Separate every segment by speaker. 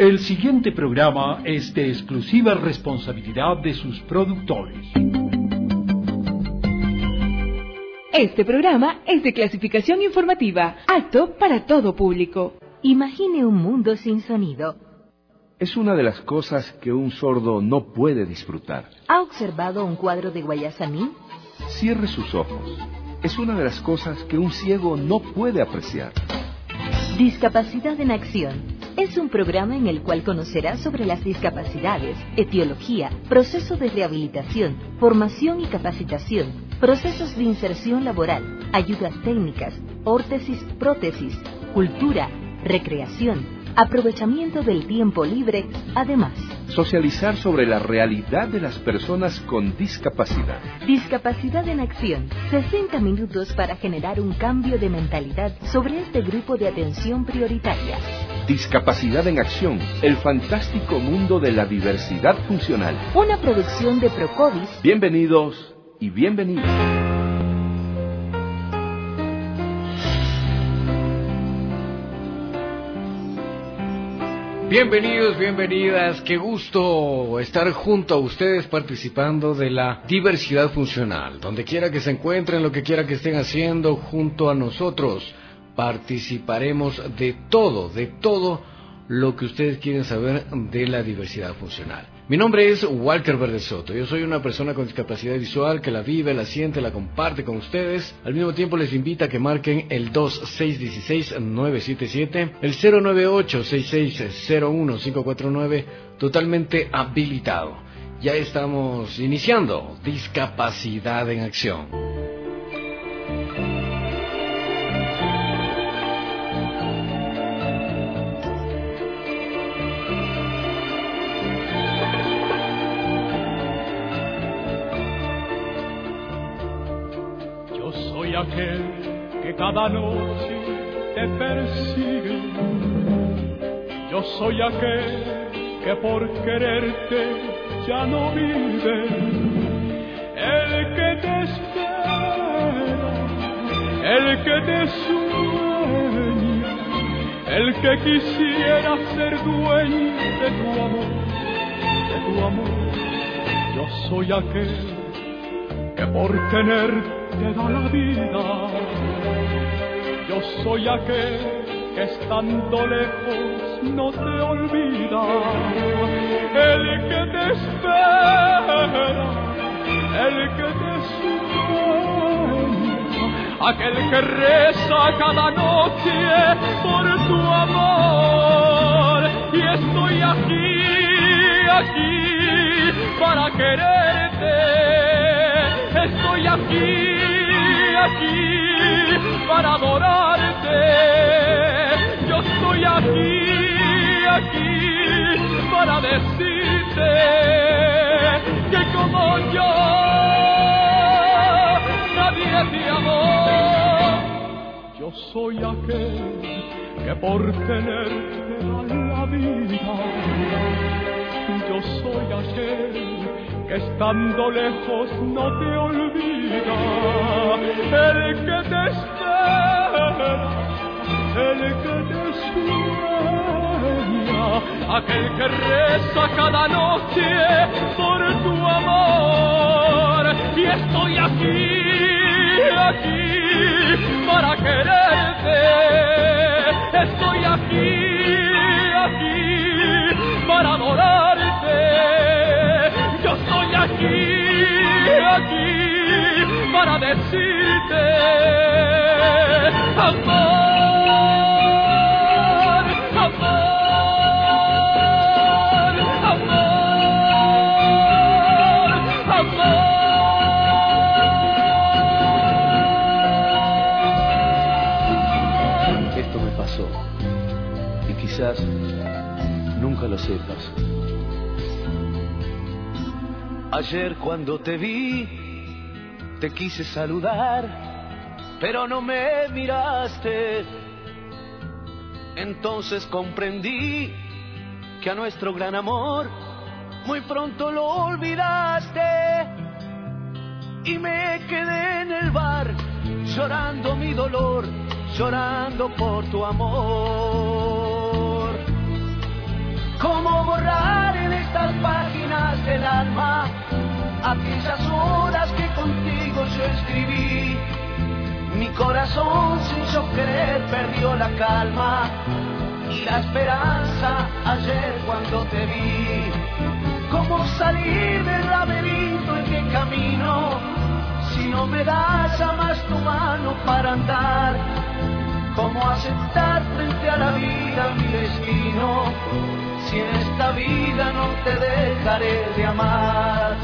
Speaker 1: El siguiente programa es de exclusiva responsabilidad de sus productores.
Speaker 2: Este programa es de clasificación informativa, apto para todo público.
Speaker 3: Imagine un mundo sin sonido.
Speaker 4: Es una de las cosas que un sordo no puede disfrutar.
Speaker 3: ¿Ha observado un cuadro de Guayasamín?
Speaker 4: Cierre sus ojos. Es una de las cosas que un ciego no puede apreciar.
Speaker 3: Discapacidad en Acción. Es un programa en el cual conocerá sobre las discapacidades, etiología, procesos de rehabilitación, formación y capacitación, procesos de inserción laboral, ayudas técnicas, órtesis, prótesis, cultura, recreación, aprovechamiento del tiempo libre, además.
Speaker 4: Socializar sobre la realidad de las personas con discapacidad.
Speaker 3: Discapacidad en Acción. 60 minutos para generar un cambio de mentalidad sobre este grupo de atención prioritaria.
Speaker 4: Discapacidad en Acción, el fantástico mundo de la diversidad funcional.
Speaker 3: Una producción de Procovis.
Speaker 4: Bienvenidos y bienvenidas.
Speaker 5: Bienvenidos, bienvenidas, qué gusto estar junto a ustedes participando de la diversidad funcional. Donde quiera que se encuentren, lo que quiera que estén haciendo, junto a nosotros participaremos de todo lo que ustedes quieren saber de la diversidad funcional. Mi nombre es Walter Verde Soto. Yo soy una persona con discapacidad visual que la vive, la siente, la comparte con ustedes. Al mismo tiempo les invito a que marquen el 2616-977, el 098-6601-549, totalmente habilitado. Ya estamos iniciando Discapacidad en Acción.
Speaker 6: Aquel que cada noche te persigue, yo soy aquel que por quererte ya no vive, el que te espera, el que te sueña, el que quisiera ser dueño de tu amor, yo soy aquel que por tenerte te da la vida. Yo soy aquel que estando lejos no te olvida, el que te espera, el que te sueña, aquel que reza cada noche por tu amor. Y estoy aquí para quererte. Estoy aquí para adorarte. Yo estoy aquí para decirte que como yo nadie te amó. Yo soy aquel que por tenerte da la vida. Yo soy aquel que estando lejos no te olvida, el que te espera, el que te sueña, aquel que reza cada noche por tu amor. Y estoy aquí para quererte. Estoy aquí para adorarte. Yo estoy aquí para decirte amor, amor, amor, amor.
Speaker 4: Esto me pasó y quizás nunca lo sepas.
Speaker 7: Ayer cuando te vi, te quise saludar, pero no me miraste. Entonces comprendí que a nuestro gran amor muy pronto lo olvidaste. Y me quedé en el bar, llorando mi dolor, llorando por tu amor. aquellas horas que contigo yo escribí. Mi corazón sin yo querer perdió la calma y la esperanza ayer cuando te vi. ¿Cómo salir del laberinto en que camino si no me das jamás tu mano para andar? ¿Cómo aceptar frente a la vida mi destino si en esta vida no te dejaré de amar?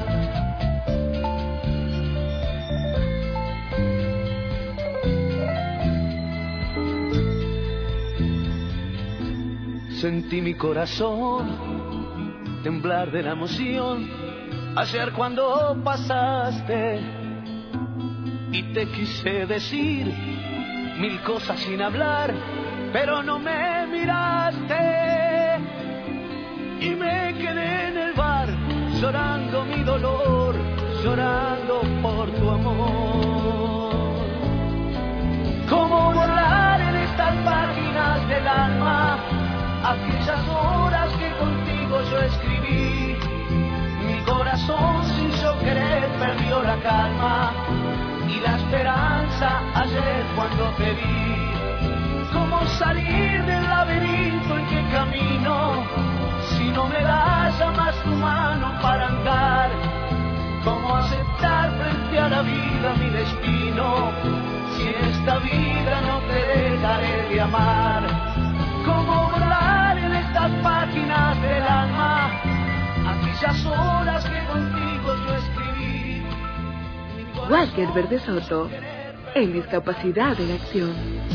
Speaker 7: Sentí mi corazón temblar de la emoción ayer cuando pasaste y te quise decir mil cosas sin hablar, pero no me miraste y me quedé en el bar llorando mi dolor, llorando por tu amor. ¿Cómo borrar en estas páginas del alma aquellas horas que contigo yo escribí? Mi corazón sin yo querer perdió la calma y la esperanza ayer cuando te vi. ¿Cómo salir del laberinto en que camino si no me das jamás tu mano para andar? ¿Cómo aceptar frente a la vida mi destino si en esta vida no te dejaré de amar? ¿Cómo volar en estas páginas del alma aquellas horas que contigo yo escribí?
Speaker 2: Walker Verde Soto, en Discapacidad en Acción.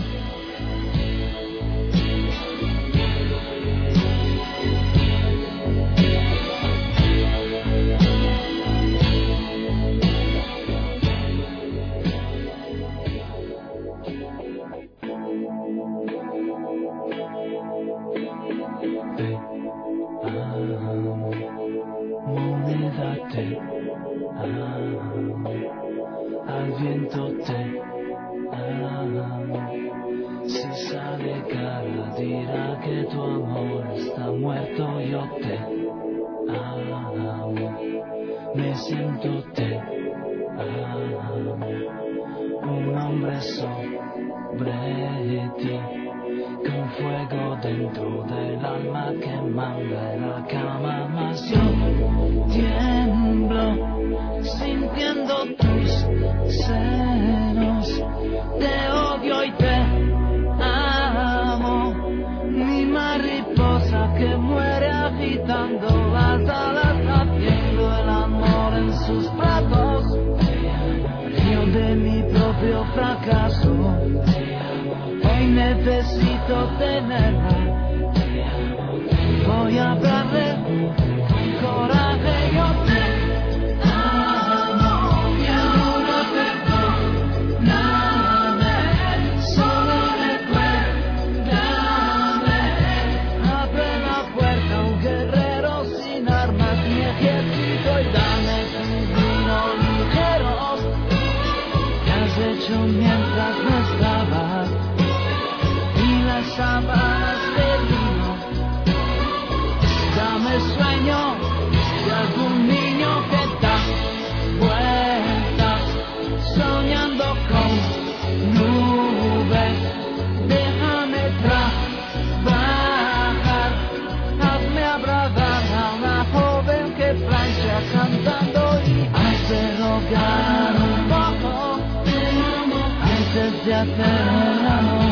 Speaker 7: Te amo, al viento te amo. Si sale cara dirá que tu amor está muerto. Yo te amo, me siento te amo. Un hombre sobre ti, con fuego dentro del alma que manda en la cama. Mas yo tiemblo sintiendo tus senos. Te odio y te amo, mi mariposa que muere agitando las alas, haciendo el amor en sus brazos. Yo de mi propio fracaso hoy necesito tenerla. Voy a hablarle con coraje. Yo te amo, y ahora perdóname. Solo recuérdame. Abre la puerta a un guerrero sin armas ni ejército y dame tus vinos ligeros que has hecho mientras no estabas. Sábanas de vino, dame sueño de algún niño que da vueltas, soñando con nubes. Déjame trabajar, hazme abrazar a una joven que plancha cantando y hace rogar un poco antes de hacer el amor.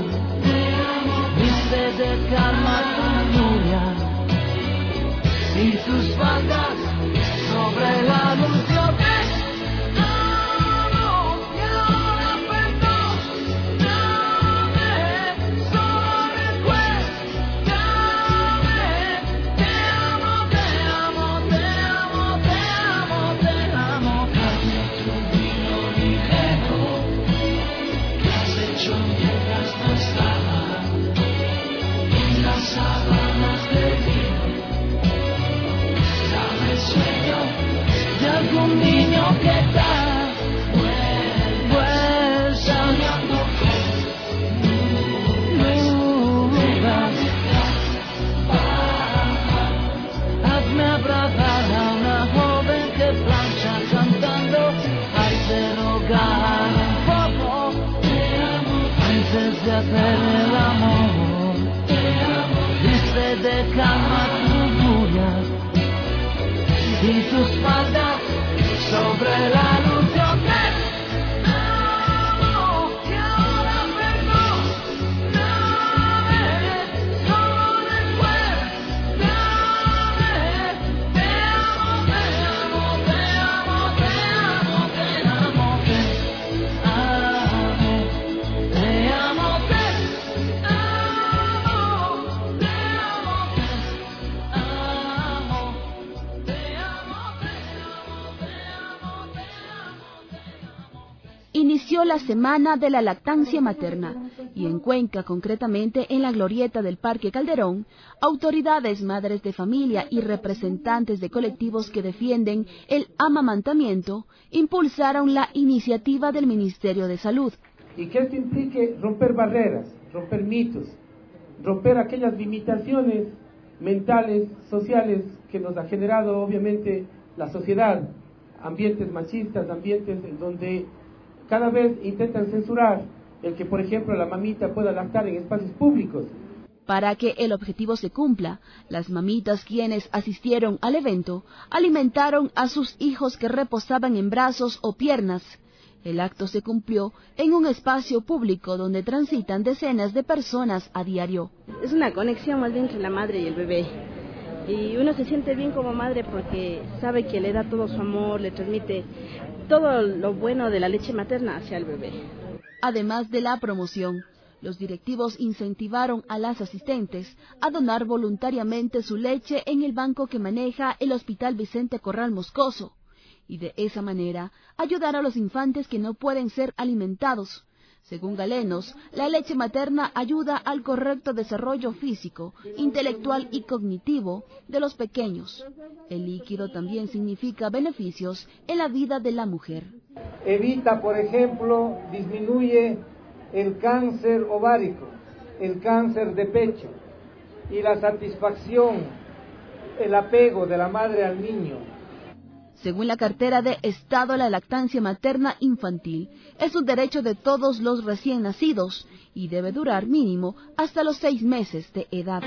Speaker 7: De calma tu lluvia y tus faldas sobre la luz. Yo te amo y ahora perdóname. Solo recuérdame. Te amo, te amo, te amo, te amo, te amo. Has hecho vino ligero, que has hecho
Speaker 8: de hacer el amor, dice de calma tu furia y tus faldas sobre la luz de hotel.
Speaker 9: Inició la Semana de la Lactancia Materna y en Cuenca, concretamente en la glorieta del Parque Calderón, autoridades, madres de familia y representantes de colectivos que defienden el amamantamiento impulsaron la iniciativa del Ministerio de Salud.
Speaker 10: Y que esto implique romper barreras, romper mitos, romper aquellas limitaciones mentales, sociales que nos ha generado obviamente la sociedad, ambientes machistas, ambientes en donde cada vez intentan censurar el que, por ejemplo, la mamita pueda lactar en espacios públicos.
Speaker 9: Para que el objetivo se cumpla, las mamitas quienes asistieron al evento alimentaron a sus hijos que reposaban en brazos o piernas. El acto se cumplió en un espacio público donde transitan decenas de personas a diario.
Speaker 11: Es una conexión más bien entre la madre y el bebé. Y uno se siente bien como madre porque sabe que le da todo su amor, le transmite todo lo bueno de la leche materna hacia el bebé.
Speaker 9: Además de la promoción, los directivos incentivaron a las asistentes a donar voluntariamente su leche en el banco que maneja el Hospital Vicente Corral Moscoso, y de esa manera ayudar a los infantes que no pueden ser alimentados. Según Galenos, la leche materna ayuda al correcto desarrollo físico, intelectual y cognitivo de los pequeños. El líquido también significa beneficios en la vida de la mujer.
Speaker 10: Evita, por ejemplo, disminuye el cáncer ovárico, el cáncer de pecho y la satisfacción, el apego de la madre al niño.
Speaker 9: Según la cartera de Estado, la lactancia materna infantil es un derecho de todos los recién nacidos y debe durar mínimo hasta los 6 meses de edad.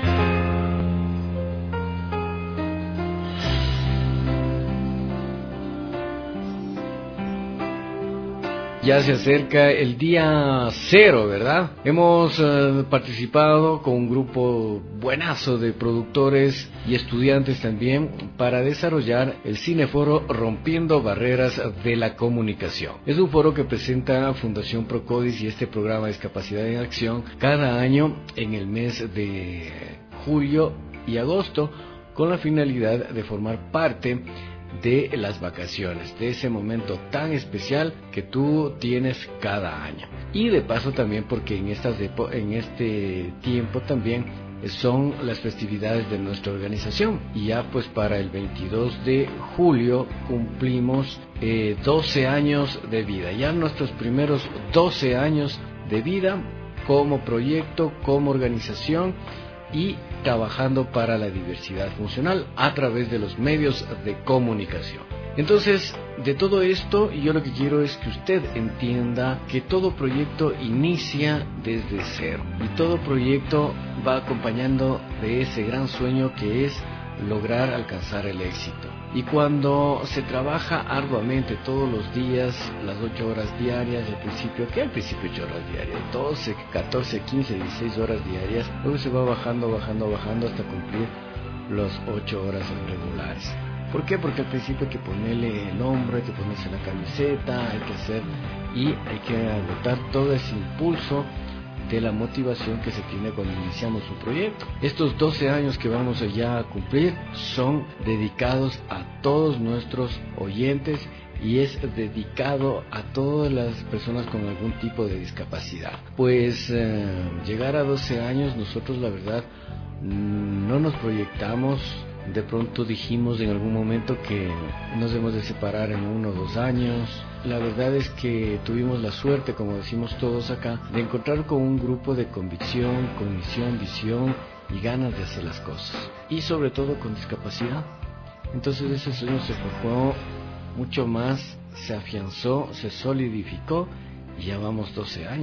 Speaker 5: Ya se acerca el día 0, ¿verdad? Hemos participado con un grupo buenazo de productores y estudiantes también para desarrollar el Cineforo Rompiendo Barreras de la Comunicación. Es un foro que presenta Fundación Procodis y este programa Discapacidad en Acción cada año en el mes de julio y agosto con la finalidad de formar parte de las vacaciones, de ese momento tan especial que tú tienes cada año. Y de paso también porque en este tiempo también son las festividades de nuestra organización. Y ya pues para el 22 de julio cumplimos 12 años de vida, ya nuestros primeros 12 años de vida como proyecto, como organización y trabajando para la diversidad funcional a través de los medios de comunicación. Entonces, de todo esto, yo lo que quiero es que usted entienda que todo proyecto inicia desde cero y todo proyecto va acompañando de ese gran sueño que es lograr alcanzar el éxito. Y cuando se trabaja arduamente todos los días, las 8 horas diarias, al principio 8 horas diarias, 12, 14, 15, 16 horas diarias, luego se va bajando hasta cumplir las 8 horas regulares. ¿Por qué? Porque al principio hay que ponerle el hombro, hay que ponerse la camiseta, hay que hacer y hay que agotar todo ese impulso de la motivación que se tiene cuando iniciamos un proyecto. Estos 12 años que vamos ya a cumplir son dedicados a todos nuestros oyentes y es dedicado a todas las personas con algún tipo de discapacidad. Pues llegar a 12 años nosotros la verdad no nos proyectamos. De pronto dijimos en algún momento que nos debemos de separar en 1 o 2 años. La verdad es que tuvimos la suerte, como decimos todos acá, de encontrar con un grupo de convicción, con misión, visión y ganas de hacer las cosas. Y sobre todo con discapacidad. Entonces ese sueño se forjó mucho más, se afianzó, se solidificó y ya vamos 12 años.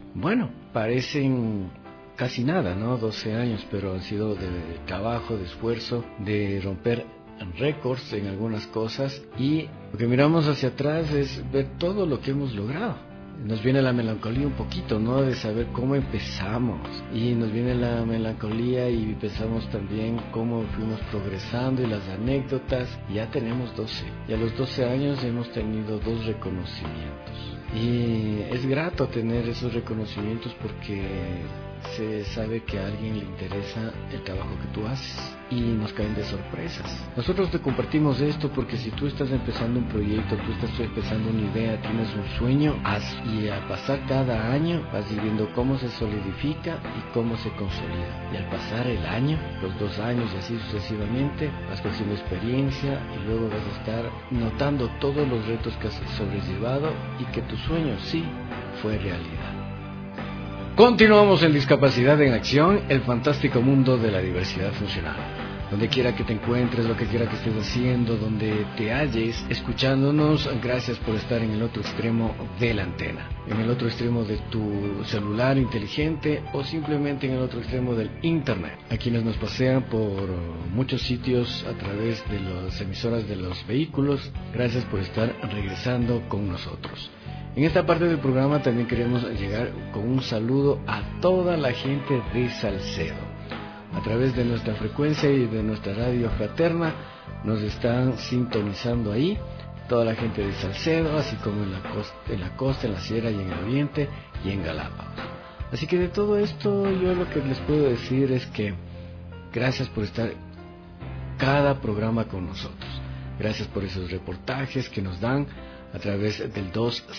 Speaker 5: bueno, parecen casi nada, ¿no? 12 años, pero han sido de trabajo, de esfuerzo, de romper récords en algunas cosas, y lo que miramos hacia atrás es ver todo lo que hemos logrado. Nos viene la melancolía un poquito, ¿no? De saber cómo empezamos, y nos viene la melancolía y pensamos también cómo fuimos progresando y las anécdotas. Ya tenemos 12, y a los 12 años hemos tenido 2 reconocimientos, y es grato tener esos reconocimientos porque se sabe que a alguien le interesa el trabajo que tú haces, y nos caen de sorpresas. Nosotros te compartimos esto porque si tú estás empezando un proyecto, tú estás empezando una idea, tienes un sueño, y al pasar cada año vas viendo cómo se solidifica y cómo se consolida, y al pasar el año, los 2 años y así sucesivamente, vas cogiendo experiencia, y luego vas a estar notando todos los retos que has sobrellevado y que tu sueño sí fue realidad. Continuamos en Discapacidad en Acción, el fantástico mundo de la diversidad funcional. Donde quiera que te encuentres, lo que quiera que estés haciendo, donde te halles, escuchándonos, gracias por estar en el otro extremo de la antena, en el otro extremo de tu celular inteligente o simplemente en el otro extremo del internet. A quienes nos pasean por muchos sitios a través de las emisoras de los vehículos, gracias por estar regresando con nosotros. En esta parte del programa también queremos llegar con un saludo a toda la gente de Salcedo. A través de nuestra frecuencia y de nuestra radio fraterna nos están sintonizando ahí toda la gente de Salcedo, así como en la costa, en la sierra y en el oriente y en Galápagos. Así que de todo esto yo lo que les puedo decir es que gracias por estar cada programa con nosotros. Gracias por esos reportajes que nos dan a través del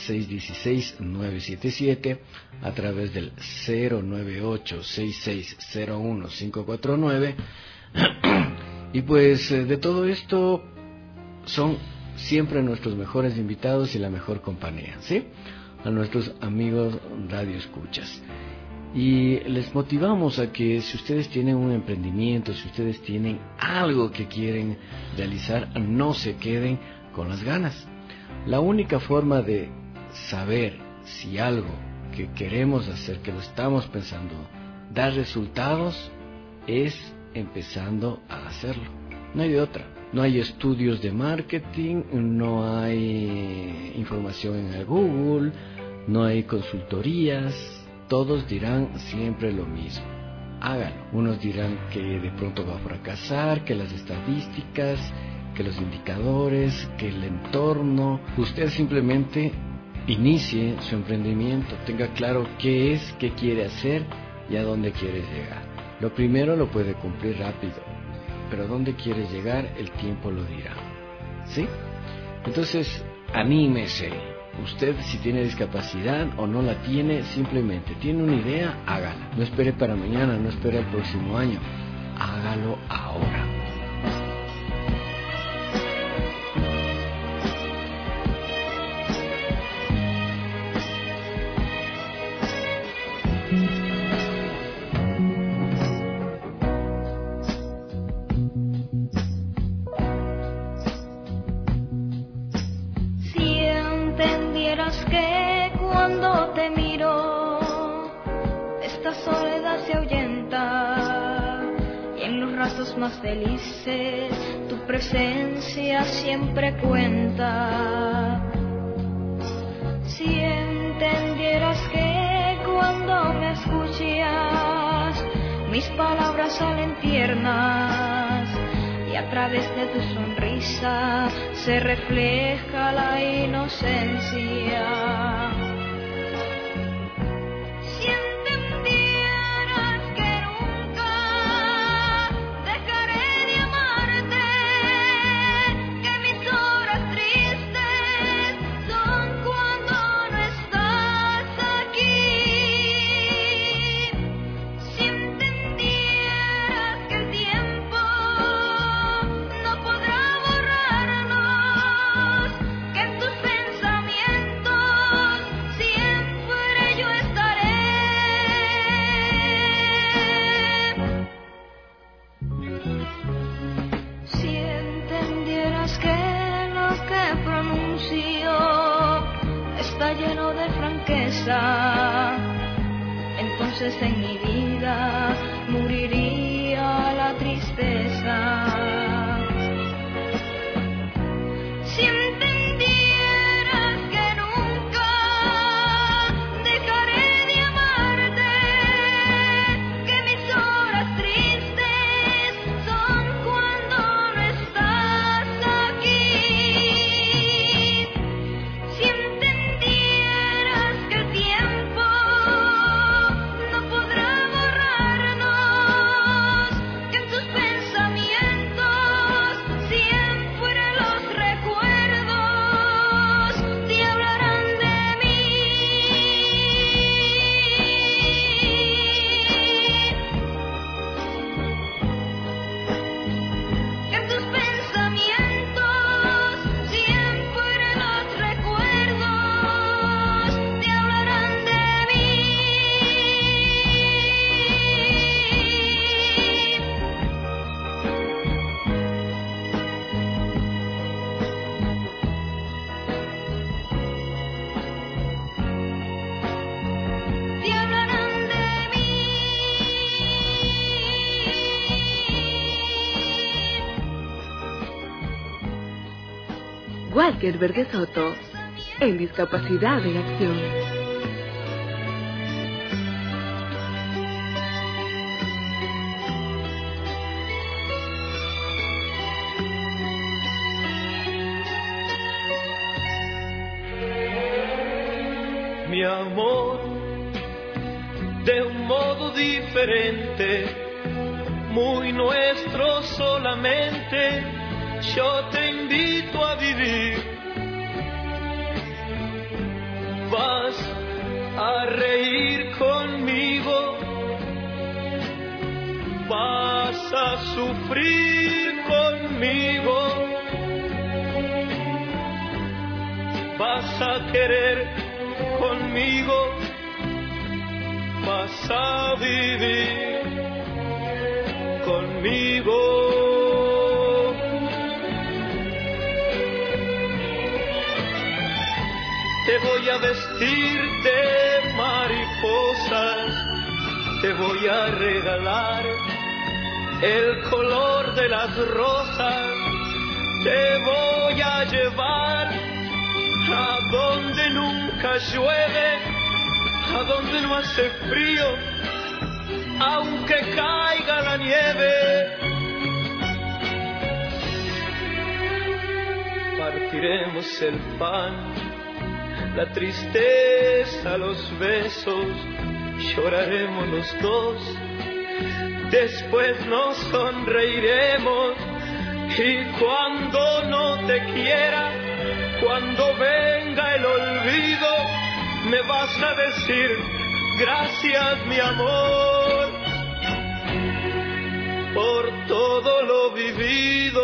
Speaker 5: 2616-977, a través del 098-6601-549. Y pues de todo esto son siempre nuestros mejores invitados y la mejor compañía, ¿sí? A nuestros amigos Radio Escuchas. Y les motivamos a que si ustedes tienen un emprendimiento, si ustedes tienen algo que quieren realizar, no se queden con las ganas. La única forma de saber si algo que queremos hacer, que lo estamos pensando, da resultados, es empezando a hacerlo. No hay de otra. No hay estudios de marketing, no hay información en el Google, no hay consultorías. Todos dirán siempre lo mismo. Hágalo. Unos dirán que de pronto va a fracasar, que las estadísticas, que los indicadores, que el entorno. Usted simplemente inicie su emprendimiento, tenga claro qué es, qué quiere hacer y a dónde quiere llegar. Lo primero lo puede cumplir rápido, pero a dónde quiere llegar el tiempo lo dirá, ¿sí? Entonces, anímese. Usted si tiene discapacidad o no la tiene, simplemente tiene una idea, hágala. No espere para mañana, no espere el próximo año, hágalo ahora.
Speaker 12: Más felices, tu presencia siempre cuenta. Si entendieras que cuando me escuchas, mis palabras salen tiernas y a través de tu sonrisa se refleja la inocencia. luces en mi vida, moriría la tristeza. Si entendieras que nunca dejaré de amarte, que mis horas tristes son cuando no estás aquí. Si entendieras que el tiempo no podrá borrarnos, que en tus pensamientos siempre los recuerdos te hablarán de mí. Que en tus pensamientos siempre los recuerdos te hablarán de mí. Te hablarán de mí.
Speaker 2: Walker Verde Soto, en Discapacidad en Acción.
Speaker 7: Mi amor, de un modo diferente, muy nuestro solamente, yo te invito a vivir. Vas a reír conmigo, vas a sufrir conmigo, vas a querer conmigo, vas a vivir conmigo. Te voy a vestir de mariposas, te voy a regalar el color de las rosas, te voy a llevar a donde nunca llueve, a donde no hace frío, aunque caiga la nieve. Partiremos el pan, la tristeza, los besos, lloraremos los dos, después nos sonreiremos, y cuando no te quiera, cuando venga el olvido, me vas a decir gracias mi amor por todo lo vivido.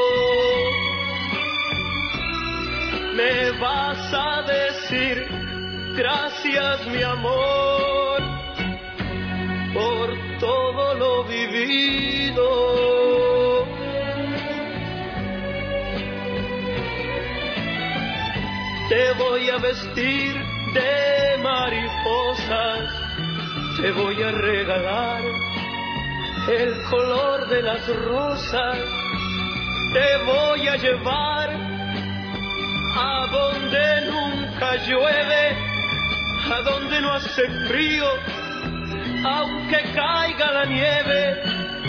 Speaker 7: Me vas a decir gracias mi amor por todo lo vivido. Te voy a vestir de mariposas, te voy a regalar el color de las rosas, te voy a llevar a donde nunca llueve, a donde no hace frío, aunque caiga la nieve.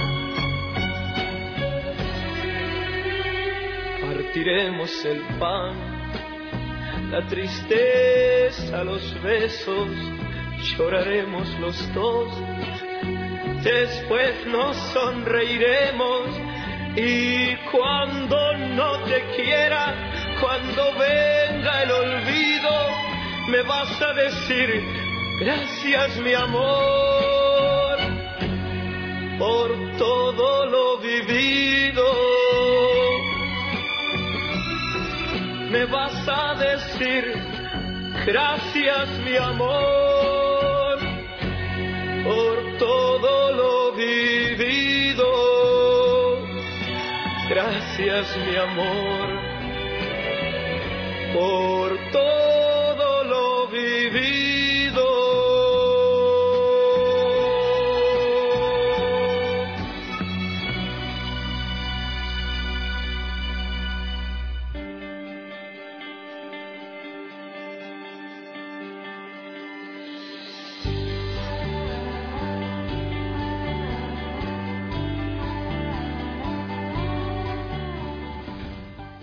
Speaker 7: Partiremos el pan, la tristeza, los besos, lloraremos los dos, después nos sonreiremos, y cuando no te quiera, cuando venga el olvido, me vas a decir gracias mi amor por todo lo vivido. Me vas a decir gracias mi amor por todo lo vivido. Gracias mi amor por todo lo vivido.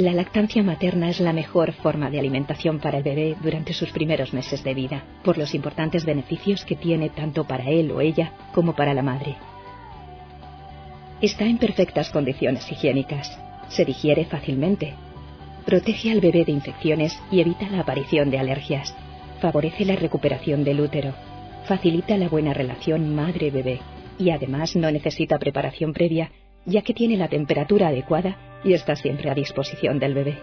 Speaker 13: La lactancia materna es la mejor forma de alimentación para el bebé durante sus primeros meses de vida, por los importantes beneficios que tiene tanto para él o ella como para la madre. Está en perfectas condiciones higiénicas, se digiere fácilmente, protege al bebé de infecciones y evita la aparición de alergias, favorece la recuperación del útero, facilita la buena relación madre-bebé y además no necesita preparación previa, ya que tiene la temperatura adecuada y está siempre a disposición del bebé.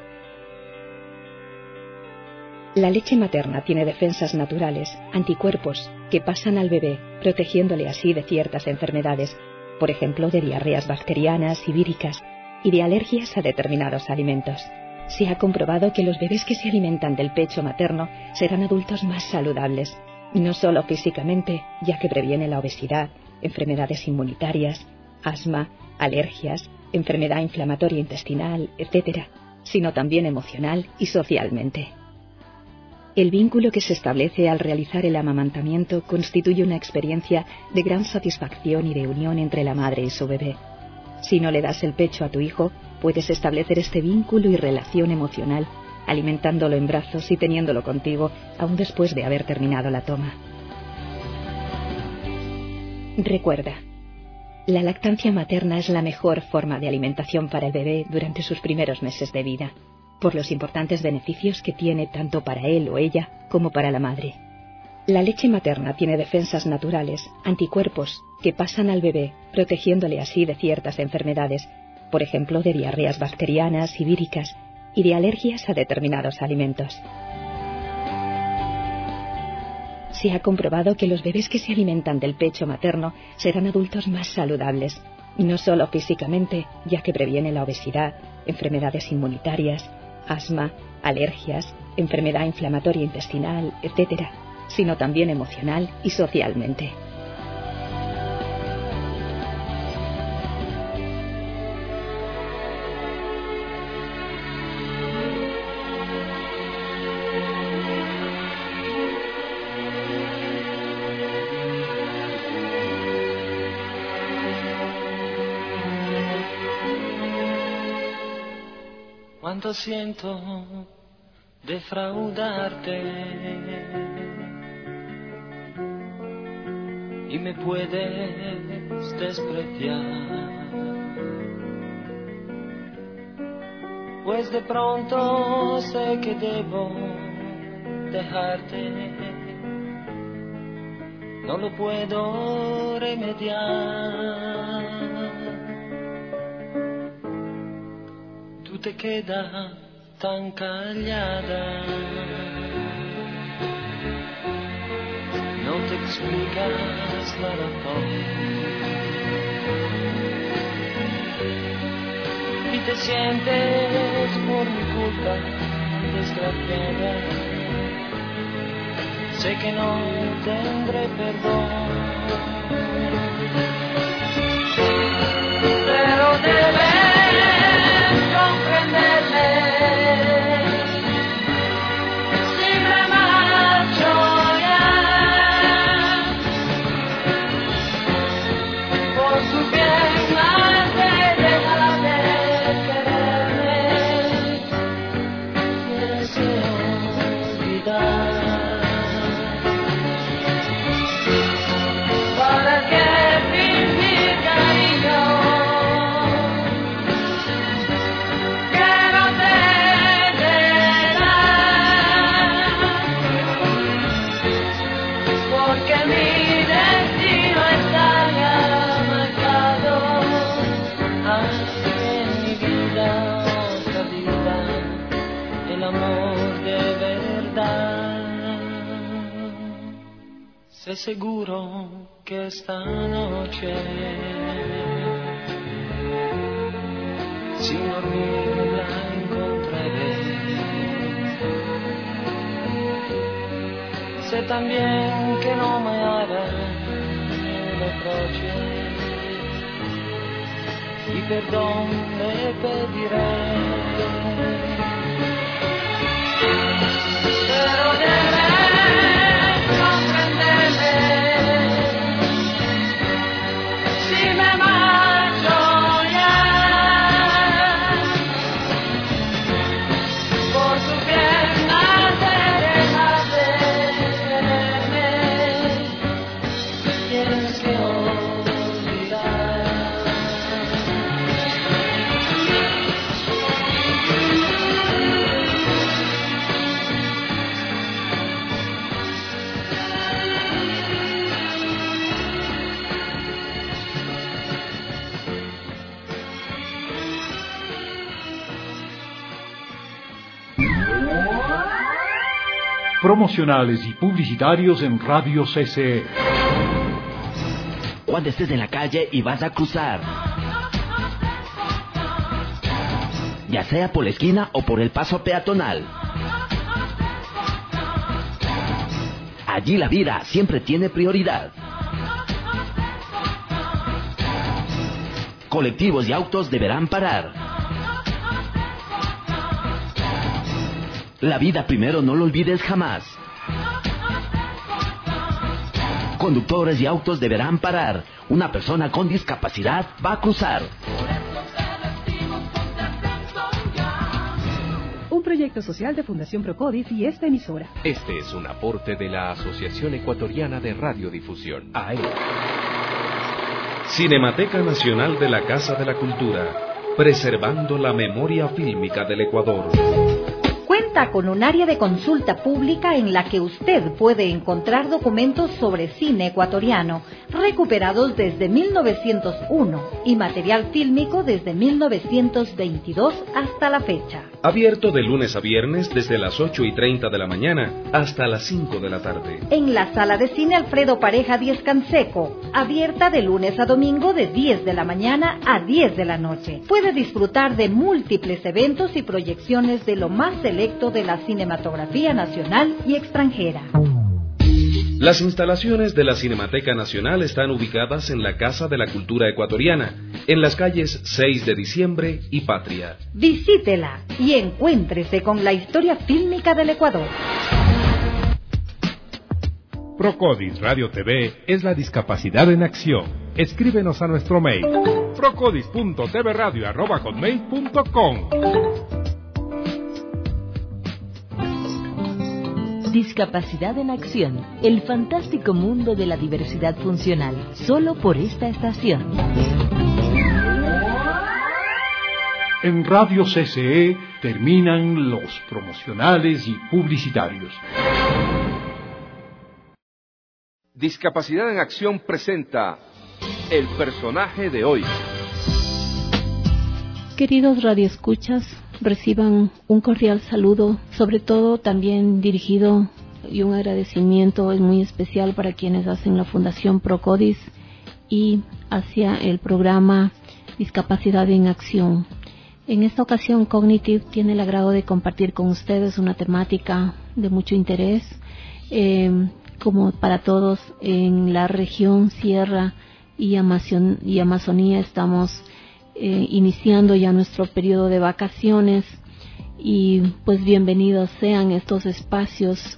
Speaker 13: La leche materna tiene defensas naturales, anticuerpos, que pasan al bebé, protegiéndole así de ciertas enfermedades, por ejemplo de diarreas bacterianas y víricas, y de alergias a determinados alimentos. Se ha comprobado que los bebés que se alimentan del pecho materno serán adultos más saludables, no solo físicamente, ya que previene la obesidad, enfermedades inmunitarias, asma, alergias, enfermedad inflamatoria intestinal, etc., sino también emocional y socialmente. El vínculo que se establece al realizar el amamantamiento constituye una experiencia de gran satisfacción y de unión entre la madre y su bebé. Si no le das el pecho a tu hijo, puedes establecer este vínculo y relación emocional, alimentándolo en brazos y teniéndolo contigo, aún después de haber terminado la toma. Recuerda, la lactancia materna es la mejor forma de alimentación para el bebé durante sus primeros meses de vida, por los importantes beneficios que tiene tanto para él o ella como para la madre. La leche materna tiene defensas naturales, anticuerpos, que pasan al bebé, protegiéndole así de ciertas enfermedades, por ejemplo de diarreas bacterianas y víricas, y de alergias a determinados alimentos. Se ha comprobado que los bebés que se alimentan del pecho materno serán adultos más saludables, no solo físicamente, ya que previene la obesidad, enfermedades inmunitarias, asma, alergias, enfermedad inflamatoria intestinal, etc., sino también emocional y socialmente.
Speaker 8: Cuánto siento defraudarte y me puedes despreciar, pues de pronto sé que debo dejarte, no lo puedo remediar. Tú te quedas tan callada, no te explicas la razón y te sientes por mi culpa desgraciada. Sé que no tendré perdón, pero debes comprenderme. Si me marcho ya, por tu bien más de dejar de quererme, y deseo olvidar. ¿Para qué fingir cariño que no te dará? Porque mi destino está ya marcado. Hay en mi vida otra vida, el amor de verdad. Sé seguro que esta noche, sin dormir la encontraré. Sé también que no me hará reproche y perdón le pediré. Pero debes comprenderme. Si me marcho ya,
Speaker 1: promocionales y publicitarios en Radio CCE.
Speaker 14: Cuando estés en la calle y vas a cruzar, ya sea por la esquina o por el paso peatonal, allí la vida siempre tiene prioridad. Colectivos y autos deberán parar. La vida primero, no lo olvides jamás. Conductores y autos deberán parar. Una persona con discapacidad va a cruzar.
Speaker 15: Un proyecto social de Fundación Procodis y esta emisora.
Speaker 16: Este es un aporte de la Asociación Ecuatoriana de Radiodifusión, AE.
Speaker 17: Cinemateca Nacional de la Casa de la Cultura, preservando la memoria fílmica del Ecuador.
Speaker 18: Cuenta con un área de consulta pública en la que usted puede encontrar documentos sobre cine ecuatoriano recuperados desde 1901 y material fílmico desde 1922 hasta la fecha.
Speaker 17: Abierto de lunes a viernes desde las 8:30 de la mañana hasta las 5 de la tarde.
Speaker 18: En la sala de cine Alfredo Pareja 10 Canseco, abierta de lunes a domingo de 10 de la mañana a 10 de la noche. Puede disfrutar de múltiples eventos y proyecciones de lo más selecto de la cinematografía nacional y extranjera.
Speaker 17: Las instalaciones de la Cinemateca Nacional están ubicadas en la Casa de la Cultura Ecuatoriana, en las calles 6 de Diciembre y Patria.
Speaker 18: Visítela y encuéntrese con la historia fílmica del Ecuador.
Speaker 19: Procodis Radio TV es la discapacidad en acción. Escríbenos a nuestro mail procodis.tvradio@hotmail.com.
Speaker 3: Discapacidad en acción, el fantástico mundo de la diversidad funcional, solo por esta estación.
Speaker 1: En Radio CCE terminan los promocionales y publicitarios.
Speaker 4: Discapacidad en Acción presenta el personaje de hoy.
Speaker 20: Queridos radioescuchas, reciban un cordial saludo, sobre todo también dirigido y un agradecimiento muy especial para quienes hacen la Fundación Procodis y hacia el programa Discapacidad en Acción. En esta ocasión, Cognitive tiene el agrado de compartir con ustedes una temática de mucho interés, como para todos en la región Sierra y Amazonía estamos iniciando ya nuestro periodo de vacaciones y pues bienvenidos sean estos espacios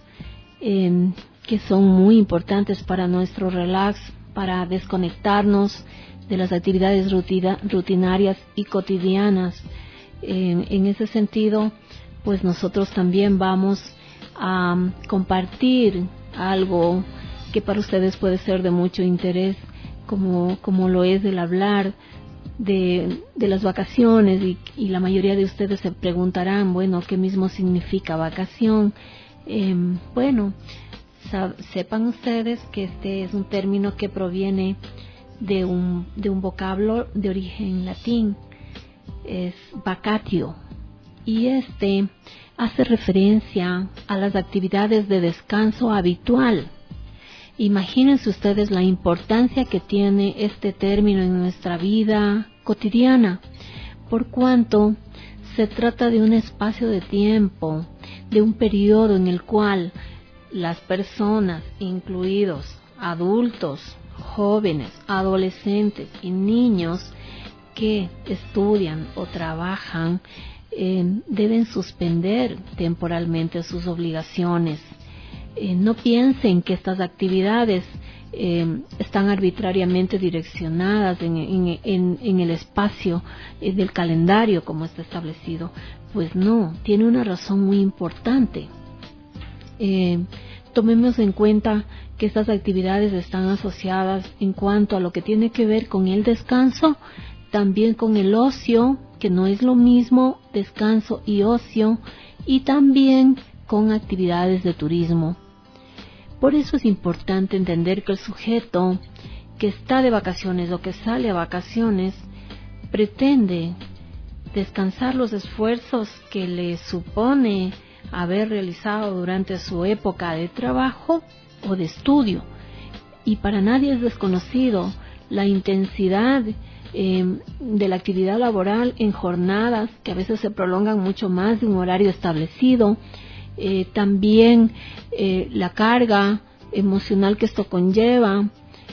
Speaker 20: que son muy importantes para nuestro relax, para desconectarnos de las actividades rutinarias y cotidianas. En ese sentido, pues nosotros también vamos a compartir algo que para ustedes puede ser de mucho interés, como lo es el hablar de las vacaciones y la mayoría de ustedes se preguntarán, bueno, ¿qué mismo significa vacación? Bueno, sepan ustedes que este es un término que proviene de un vocablo de origen latín, es vacatio, y este hace referencia a las actividades de descanso habitual. Imagínense ustedes la importancia que tiene este término en nuestra vida cotidiana, por cuanto se trata de un espacio de tiempo, de un periodo en el cual las personas, incluidos adultos, jóvenes, adolescentes y niños que estudian o trabajan, deben suspender temporalmente sus obligaciones. No piensen que estas actividades están arbitrariamente direccionadas en el espacio del calendario como está establecido. Pues no, tiene una razón muy importante. Tomemos en cuenta que estas actividades están asociadas en cuanto a lo que tiene que ver con el descanso, también con el ocio, que no es lo mismo descanso y ocio, y también con actividades de turismo. Por eso es importante entender que el sujeto que está de vacaciones o que sale a vacaciones pretende descansar los esfuerzos que le supone haber realizado durante su época de trabajo o de estudio. Y para nadie es desconocido la intensidad de la actividad laboral en jornadas que a veces se prolongan mucho más de un horario establecido. También la carga emocional que esto conlleva,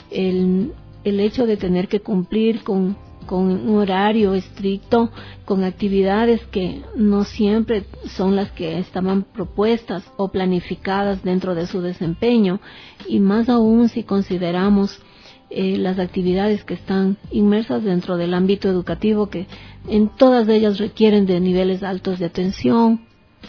Speaker 20: el hecho de tener que cumplir con un horario estricto, con actividades que no siempre son las que estaban propuestas o planificadas dentro de su desempeño, y más aún si consideramos las actividades que están inmersas dentro del ámbito educativo, que en todas ellas requieren de niveles altos de atención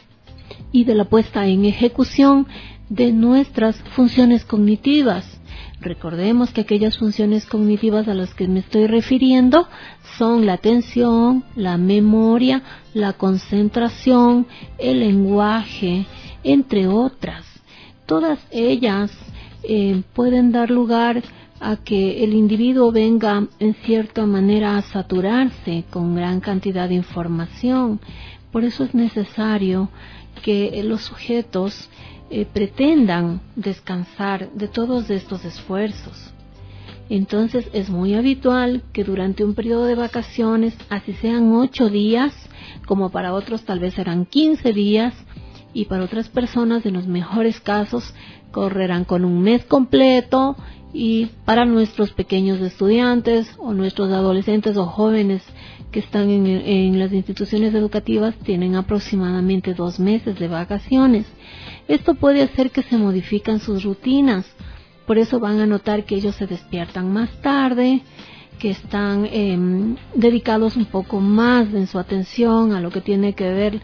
Speaker 20: y de la puesta en ejecución de nuestras funciones cognitivas. Recordemos que aquellas funciones cognitivas a las que me estoy refiriendo son la atención, la memoria, la concentración, el lenguaje, entre otras. Todas ellas pueden dar lugar a que el individuo venga en cierta manera a saturarse con gran cantidad de información. Por eso es necesario que los sujetos pretendan descansar de todos estos esfuerzos. Entonces es muy habitual que durante un periodo de vacaciones, así sean 8 días, como para otros tal vez serán 15 días, y para otras personas en los mejores casos correrán con un mes completo, y para nuestros pequeños estudiantes o nuestros adolescentes o jóvenes que están en las instituciones educativas tienen aproximadamente 2 meses de vacaciones. Esto puede hacer que se modifican sus rutinas, por eso van a notar que ellos se despiertan más tarde, que están dedicados un poco más en su atención a lo que tiene que ver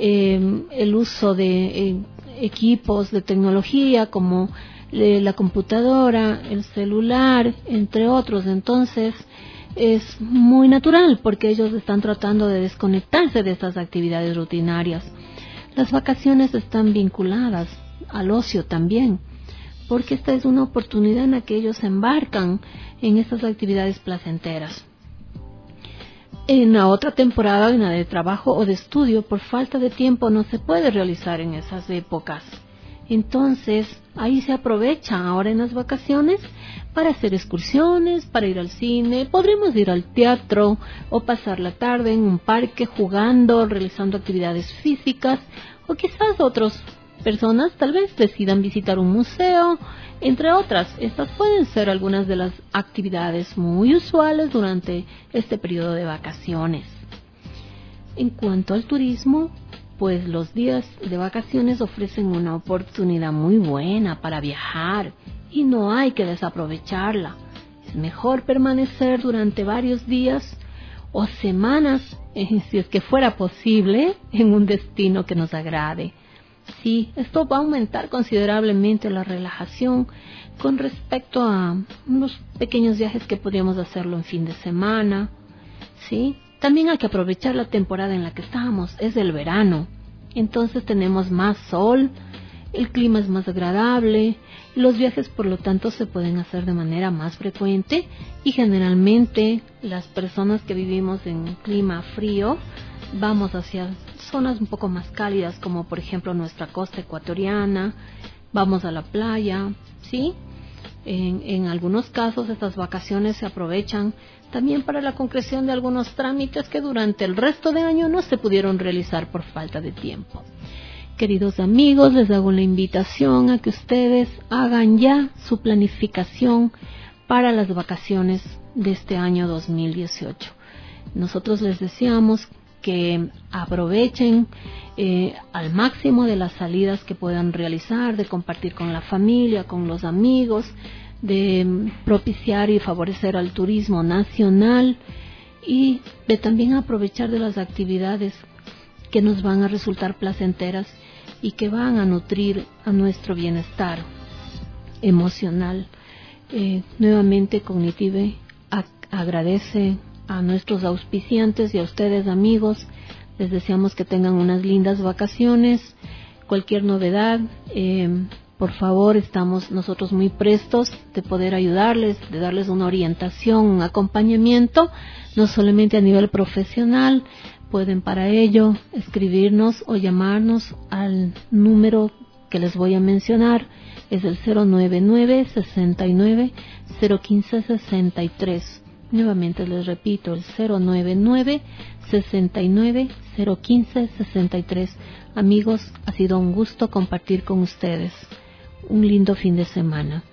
Speaker 20: el uso de equipos de tecnología como la computadora, el celular, entre otros. Entonces es muy natural porque ellos están tratando de desconectarse de estas actividades rutinarias. Las vacaciones están vinculadas al ocio también, porque esta es una oportunidad en la que ellos se embarcan en estas actividades placenteras. En la otra temporada, en la de trabajo o de estudio, por falta de tiempo no se puede realizar en esas épocas. Entonces, ahí se aprovecha ahora en las vacaciones para hacer excursiones, para ir al cine, podremos ir al teatro o pasar la tarde en un parque jugando, realizando actividades físicas, o quizás otras personas tal vez decidan visitar un museo, entre otras. Estas pueden ser algunas de las actividades muy usuales durante este periodo de vacaciones. En cuanto al turismo, pues los días de vacaciones ofrecen una oportunidad muy buena para viajar y no hay que desaprovecharla. Es mejor permanecer durante varios días o semanas, si es que fuera posible, en un destino que nos agrade. Sí, esto va a aumentar considerablemente la relajación con respecto a unos pequeños viajes que podríamos hacerlo en fin de semana. Sí, también hay que aprovechar la temporada en la que estamos, es el verano. Entonces tenemos más sol, el clima es más agradable, los viajes por lo tanto se pueden hacer de manera más frecuente y generalmente las personas que vivimos en clima frío vamos hacia zonas un poco más cálidas como por ejemplo nuestra costa ecuatoriana, vamos a la playa, ¿sí? En algunos casos estas vacaciones se aprovechan también para la concreción de algunos trámites que durante el resto de año no se pudieron realizar por falta de tiempo. Queridos amigos, les hago la invitación a que ustedes hagan ya su planificación para las vacaciones de este año 2018. Nosotros les deseamos que aprovechen al máximo de las salidas que puedan realizar, de compartir con la familia, con los amigos, de propiciar y favorecer al turismo nacional y de también aprovechar de las actividades que nos van a resultar placenteras y que van a nutrir a nuestro bienestar emocional. Nuevamente Cognitive agradece a nuestros auspiciantes y a ustedes amigos. Les deseamos que tengan unas lindas vacaciones. Cualquier novedad, por favor, estamos nosotros muy prestos de poder ayudarles, de darles una orientación, un acompañamiento, no solamente a nivel profesional, pueden para ello escribirnos o llamarnos al número que les voy a mencionar. Es el 099-69-015-63. Nuevamente les repito, el 099-69-015-63. Amigos, ha sido un gusto compartir con ustedes. Un lindo fin de semana.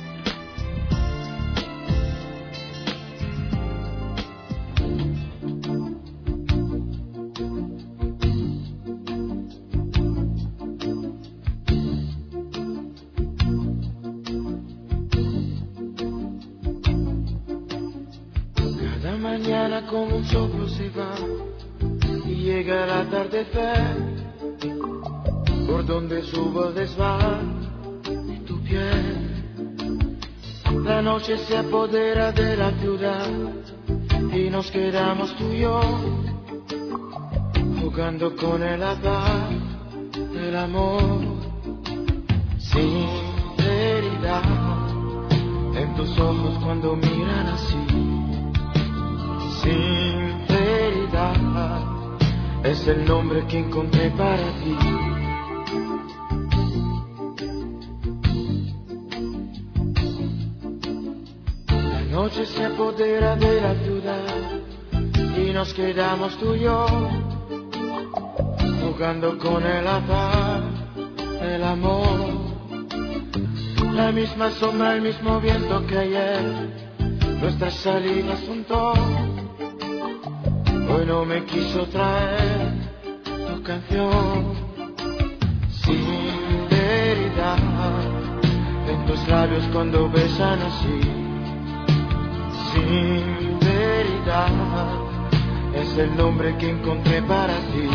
Speaker 21: Cada mañana como un soplo se va y llega el atardecer, por donde subo el desván de tu piel. La noche se apodera de la ciudad y nos quedamos tú y yo, jugando con el azar del amor. Sinceridad en tus ojos cuando miran así. Sinceridad es el nombre que encontré para ti. La noche se apodera de la ciudad y nos quedamos tú y yo, jugando con el azar del amor. La misma sombra, el mismo viento que ayer, nuestras salidas juntó. Hoy no me quiso traer tu canción. Sinceridad en tus labios cuando besan así. Sinceridad es el nombre que encontré para ti.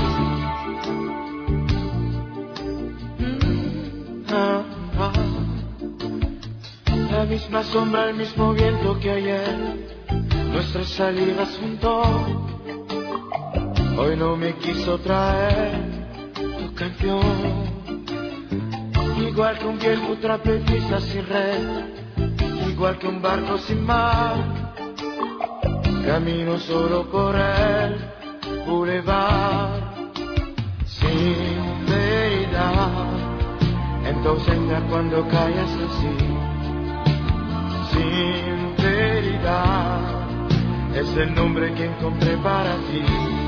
Speaker 21: La misma sombra, el mismo viento que ayer, nuestras salidas juntó. Hoy no me quiso traer tu canción. Igual que un viejo trapecista sin red, igual que un barco sin mar, camino solo por el bulevar. Sinceridad en tu ausencia cuando callas así. Sinceridad es el nombre que encontré para ti.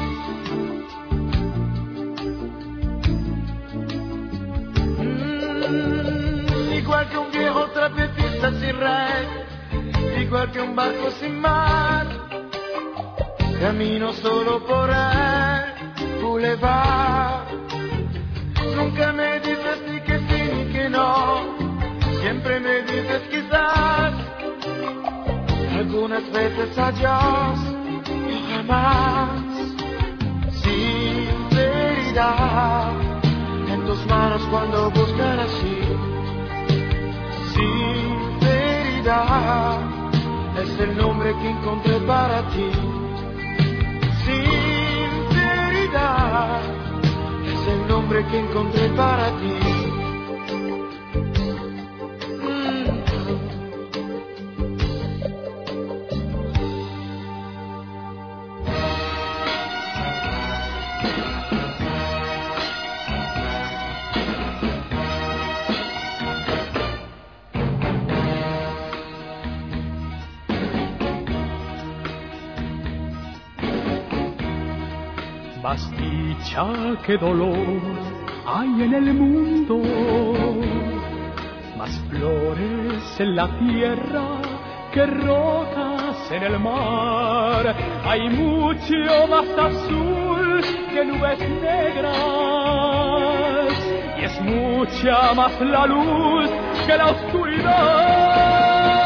Speaker 21: Igual que un viejo trapecista sin red, igual que un barco sin mar, camino solo por el bulevar. Nunca me dices ni que sí ni que no, siempre me dices quizás, algunas veces adiós y jamás. Sinceridad en tus manos cuando buscan así. Sinceridad es el nombre que encontré para ti. Sinceridad es el nombre que encontré para ti.
Speaker 6: Más dicha que dolor hay en el mundo, más flores en la tierra que rocas en el mar. Hay mucho más azul que nubes negras y es mucha más la luz que la oscuridad.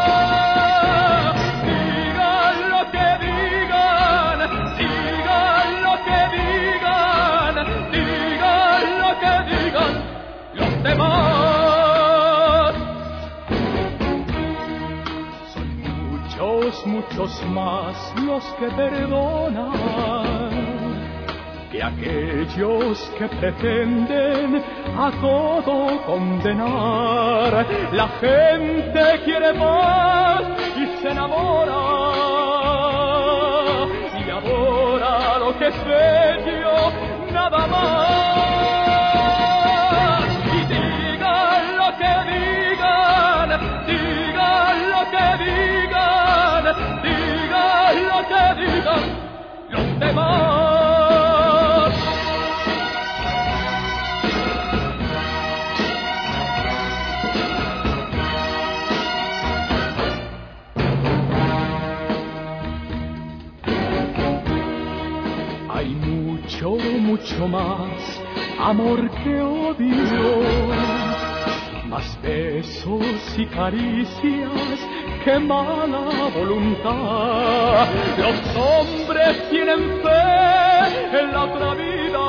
Speaker 6: Son muchos más los que perdonan que aquellos que pretenden a todo condenar. La gente quiere más y se enamora y adora lo que es bello, nada más. Y digan lo que digan, digan lo que digan, digan lo que digan los demás. Mucho más amor que odio, más besos y caricias que mala voluntad. Los hombres tienen fe en la otra vida,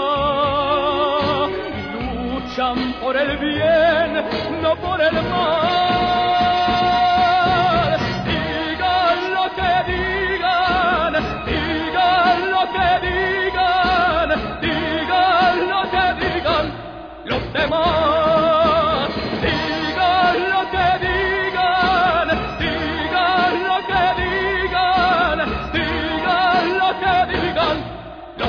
Speaker 6: luchan por el bien, no por el mal. Digan lo que digan, digan lo que digan, digan lo que digan los demás. Digan lo que digan, digan lo que digan, digan lo que digan los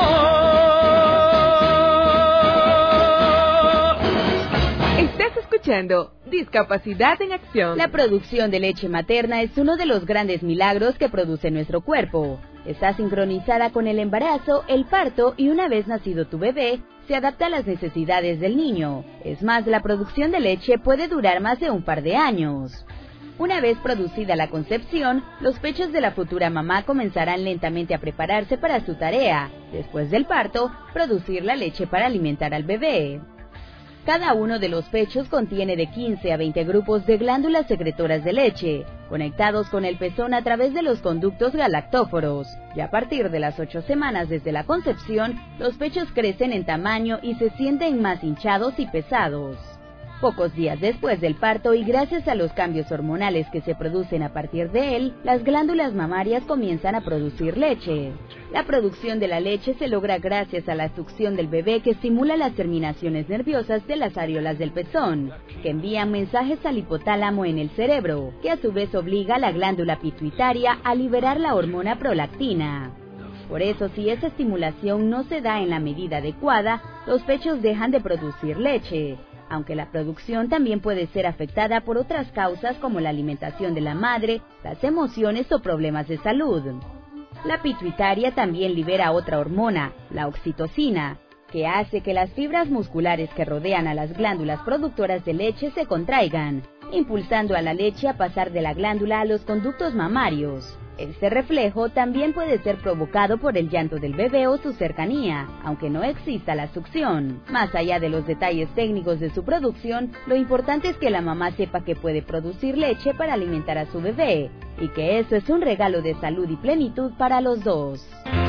Speaker 6: demás.
Speaker 2: Estás escuchando Discapacidad en Acción.
Speaker 3: La producción de leche materna es uno de los grandes milagros que produce nuestro cuerpo. Está sincronizada con el embarazo, el parto y una vez nacido tu bebé, se adapta a las necesidades del niño. Es más, la producción de leche puede durar más de un par de años. Una vez producida la concepción, los pechos de la futura mamá comenzarán lentamente a prepararse para su tarea. Después del parto, producir la leche para alimentar al bebé. Cada uno de los pechos contiene de 15 a 20 grupos de glándulas secretoras de leche, conectados con el pezón a través de los conductos galactóforos. Y a partir de las 8 semanas desde la concepción, los pechos crecen en tamaño y se sienten más hinchados y pesados. Pocos días después del parto y gracias a los cambios hormonales que se producen a partir de él, las glándulas mamarias comienzan a producir leche. La producción de la leche se logra gracias a la succión del bebé que estimula las terminaciones nerviosas de las areolas del pezón, que envían mensajes al hipotálamo en el cerebro, que a su vez obliga a la glándula pituitaria a liberar la hormona prolactina. Por eso, si esa estimulación no se da en la medida adecuada, los pechos dejan de producir leche, aunque la producción también puede ser afectada por otras causas como la alimentación de la madre, las emociones o problemas de salud. La pituitaria también libera otra hormona, la oxitocina, que hace que las fibras musculares que rodean a las glándulas productoras de leche se contraigan, impulsando a la leche a pasar de la glándula a los conductos mamarios. Este reflejo también puede ser provocado por el llanto del bebé o su cercanía, aunque no exista la succión. Más allá de los detalles técnicos de su producción, lo importante es que la mamá sepa que puede producir leche para alimentar a su bebé, y que eso es un regalo de salud y plenitud para los dos.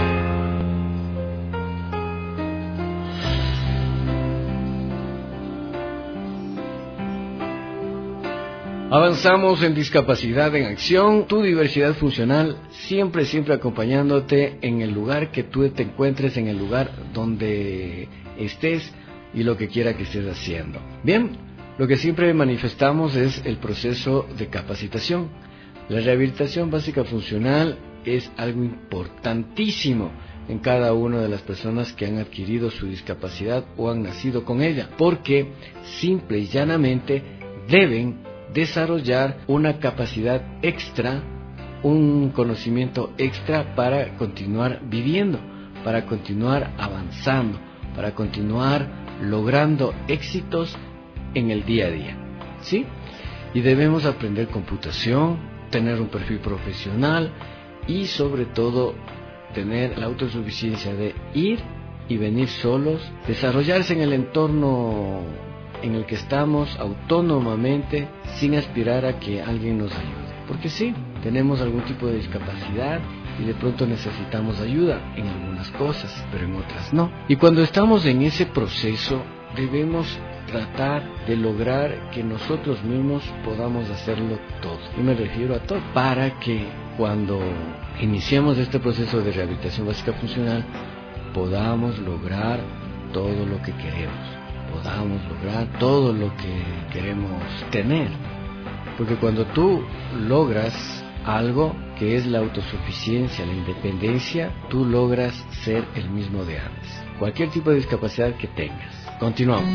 Speaker 5: Avanzamos en Discapacidad en Acción, tu diversidad funcional, siempre acompañándote en el lugar que tú te encuentres, en el lugar donde estés y lo que quiera que estés haciendo. Bien, lo que siempre manifestamos es el proceso de capacitación. La rehabilitación básica funcional es algo importantísimo en cada una de las personas que han adquirido su discapacidad o han nacido con ella, porque simple y llanamente deben desarrollar una capacidad extra, un conocimiento extra para continuar viviendo, para continuar avanzando, para continuar logrando éxitos en el día a día, ¿sí? Y debemos aprender computación, tener un perfil profesional y sobre todo tener la autosuficiencia de ir y venir solos, desarrollarse en el entorno en el que estamos autónomamente sin aspirar a que alguien nos ayude. Porque sí, tenemos algún tipo de discapacidad y de pronto necesitamos ayuda en algunas cosas, pero en otras no. Y cuando estamos en ese proceso, debemos tratar de lograr que nosotros mismos podamos hacerlo todo. Y me refiero a todo, para que cuando iniciemos este proceso de rehabilitación básica funcional, podamos lograr todo lo que queremos, podamos lograr todo lo que queremos tener. Porque cuando tú logras algo que es la autosuficiencia, la independencia, tú logras ser el mismo de antes. Cualquier tipo de discapacidad que tengas. Continuamos.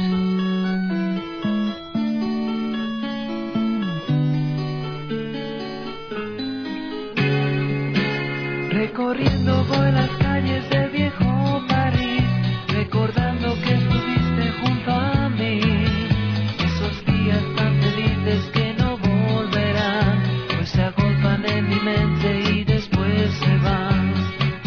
Speaker 8: Recorriendo por las calles del viejo París, recordando que estuviste junto a mí, esos días tan felices que no volverán, pues se agolpan en mi mente y después se van.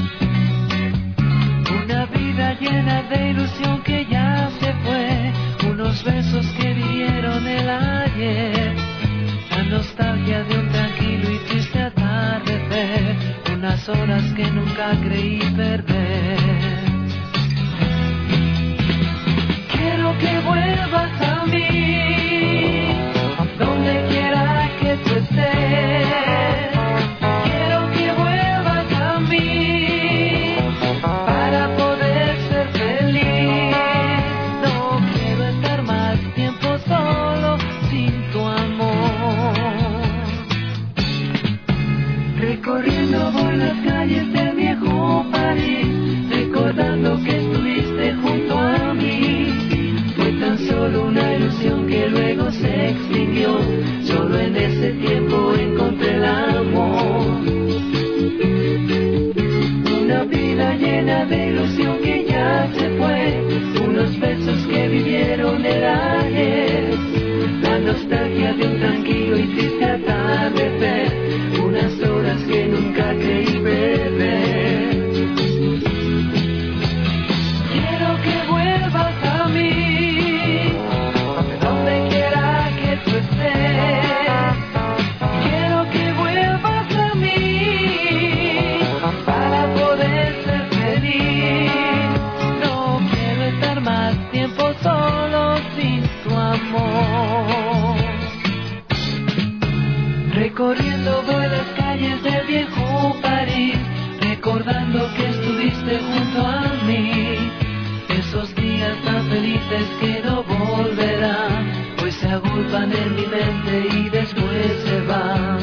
Speaker 8: Una vida llena de ilusión que ya se fue, unos besos que vivieron el ayer, la nostalgia de un tranquilo y triste atardecer, unas horas que nunca creí perder. Quiero que vuelvas a mí, donde quiera que tú estés. Quiero que vuelvas a mí, para poder ser feliz. No quiero estar más tiempo solo sin tu amor. Recorriendo por las calles del viejo París, recordando que estuviste junto a mí. Fue tan solo una ilusión que luego se extinguió, solo en ese tiempo encontré el amor. Una vida llena de ilusión que ya se fue, unos besos que vivieron el ayer, la nostalgia de un tranquilo y triste atardecer, unas horas que nunca creí perder. Quiero que vuelvas a mí, donde quiera que tú estés. Quiero que vuelvas a mí, para poder ser feliz. No quiero estar más tiempo solo sin tu amor. Recorriendo por las calles del viejo París, recordando que estuviste junto a mí, esos días tan felices que no volverán, pues se agolpan en mi mente y después se van.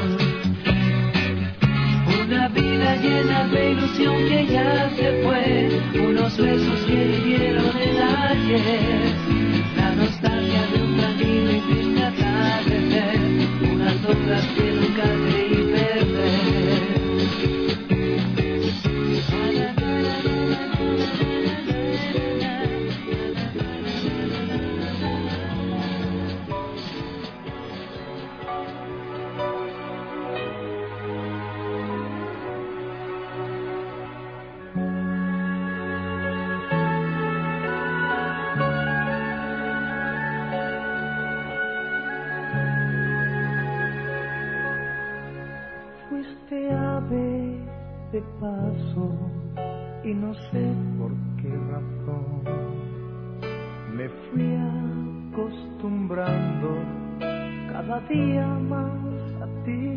Speaker 8: Una vida llena de ilusión que ya se fue, unos besos que vivieron el ayer, la nostalgia de un tranquilo y triste atardecer, unas horas que nunca creí perder. Fuiste ave de paso y no sé por qué razón me fui acostumbrando cada día más a ti.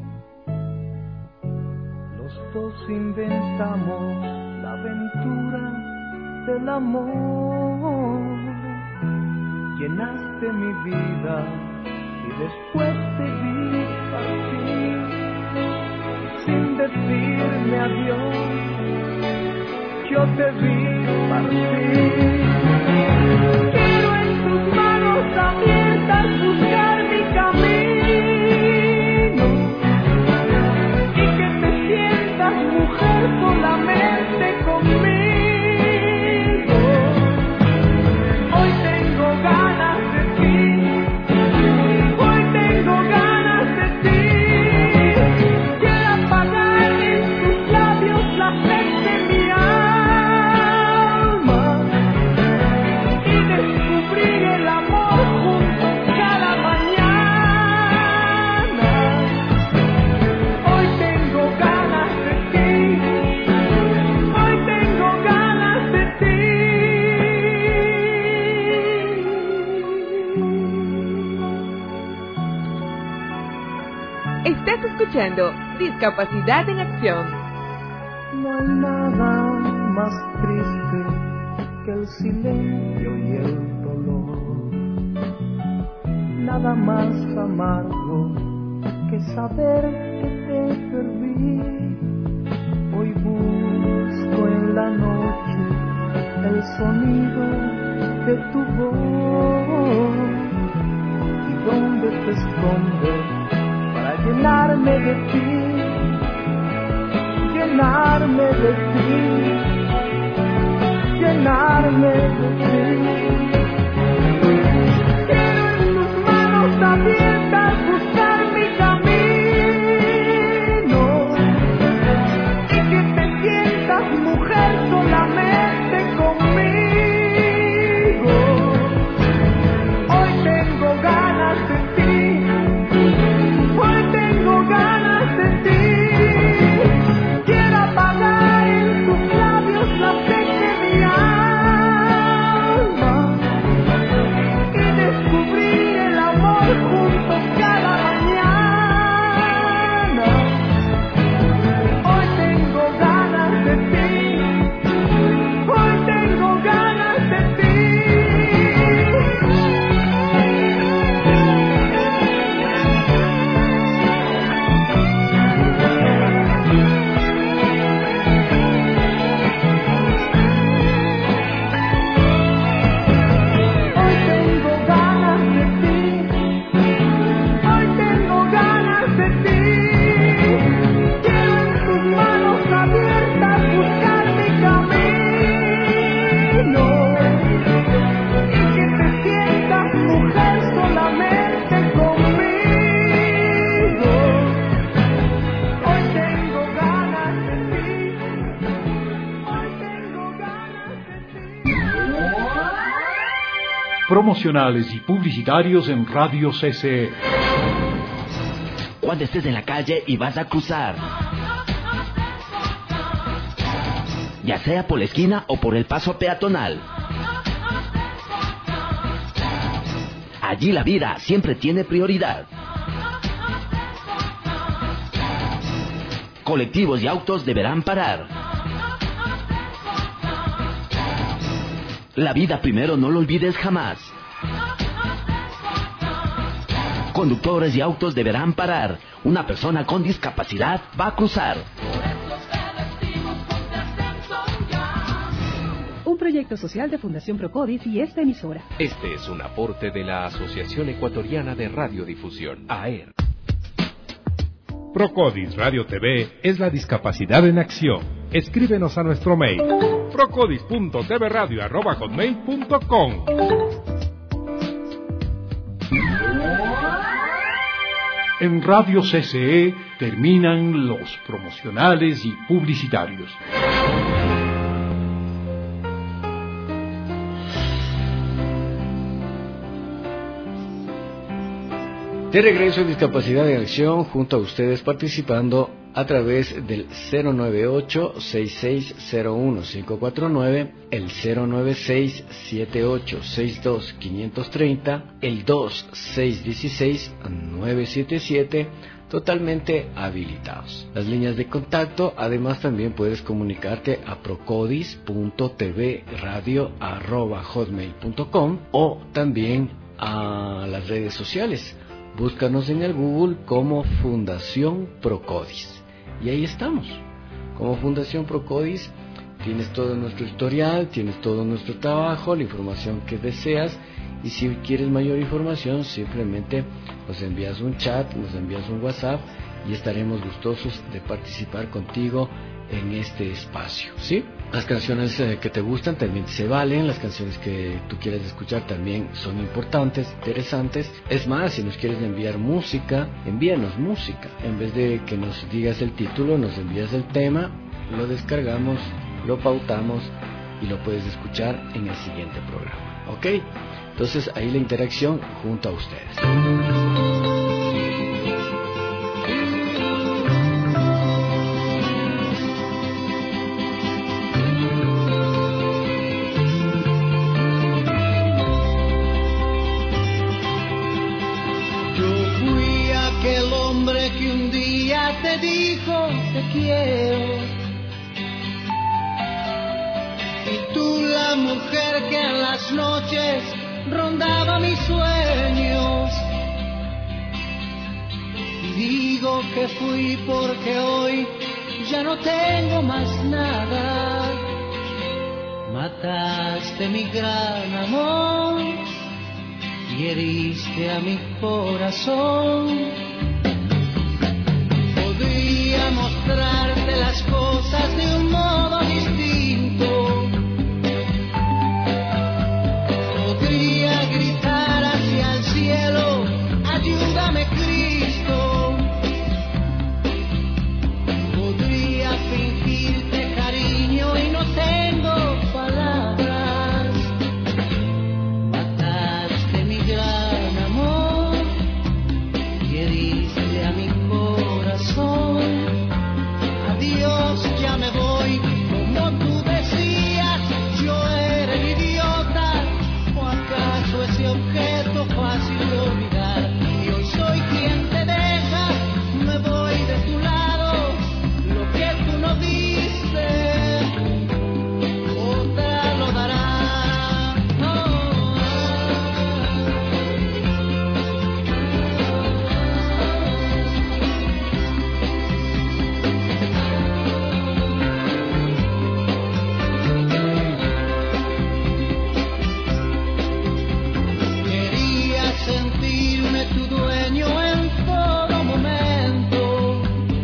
Speaker 8: Los dos inventamos la aventura del amor. Llenaste mi vida y después te vi partir sin decirme adiós. Yo te vi partir. Quiero en tus manos abiertas buscar mi camino y que te sientas mujer solamente conmigo. Hoy tengo ganas de ti, hoy tengo ganas de ti. Quiero apagar en tus labios la sed de mi alma y descubrir el amor juntos cada mañana. Hoy tengo ganas de ti, hoy tengo ganas de ti.
Speaker 2: Estás escuchando Discapacidad en Acción.
Speaker 8: No hay nada más triste que el silencio y el dolor, nada más amargo que que saber que te perdí. Hoy busco en la noche el sonido de tu voz. ¿Y dónde te escondes para llenarme de ti? Llenarme de ti, llenarme de ti. Quiero en tus manos abiertas buscar mi camino y que te sientas mujer solamente conmigo. Hoy tengo ganas de ti, hoy tengo ganas de ti. La fe de mi alma y descubrir el amor juntos cada mañana. Hoy tengo ganas de ti, hoy tengo ganas de ti.
Speaker 1: Promocionales y publicitarios en Radio CCE.
Speaker 14: Cuando estés en la calle y vas a cruzar, ya sea por la esquina o por el paso peatonal, allí la vida siempre tiene prioridad. Colectivos y autos deberán parar. La vida primero, no lo olvides jamás. Conductores y autos deberán parar. Una persona con discapacidad va a cruzar.
Speaker 15: Un proyecto social de Fundación Procodis y esta emisora.
Speaker 16: Este es un aporte de la Asociación Ecuatoriana de Radiodifusión, AER.
Speaker 19: Procodis Radio TV es la discapacidad en acción. Escríbenos a nuestro mail procodis.tvradio@hotmail.com.
Speaker 1: En Radio CCE terminan los promocionales y publicitarios.
Speaker 5: De regreso en Discapacidad en Acción, junto a ustedes participando a través del 098-6601-549, el 096-7862-530, el 2616-977, totalmente habilitados. Las líneas de contacto, además también puedes comunicarte a procodis.tvradio@hotmail.com o también a las redes sociales. Búscanos en el Google como Fundación Procodis. Y ahí estamos. Como Fundación Procodis tienes todo nuestro historial, tienes todo nuestro trabajo, la información que deseas. Y si quieres mayor información, simplemente nos envías un chat, nos envías un WhatsApp y estaremos gustosos de participar contigo en este espacio, ¿sí? Las canciones que te gustan también se valen, las canciones que tú quieres escuchar también son importantes, interesantes. Es más, si nos quieres enviar música, envíanos música. En vez de que nos digas el título, nos envías el tema, lo descargamos, lo pautamos y lo puedes escuchar en el siguiente programa, ¿ok? Entonces ahí la interacción junto a ustedes.
Speaker 8: Que un día te dijo te quiero, y tú la mujer que en las noches rondaba mis sueños, y digo que fui porque hoy ya no tengo más nada. Mataste mi gran amor y heriste a mi corazón. Podría mostrarte las cosas de un modo distinto. Podría gritar hacia el cielo, ayúdame Cristo. Podría fingirte cariño y no tengo palabras. Mataste mi gran amor y heriste a mi corazón. Adiós, ya me voy, como tú decías, yo era el idiota. ¿O acaso ese objeto fácil de olvidar? Yo soy quien te deja, me voy de tu lado. Lo que tú no diste, otra lo dará. Quería sentirme tu dueño en todo momento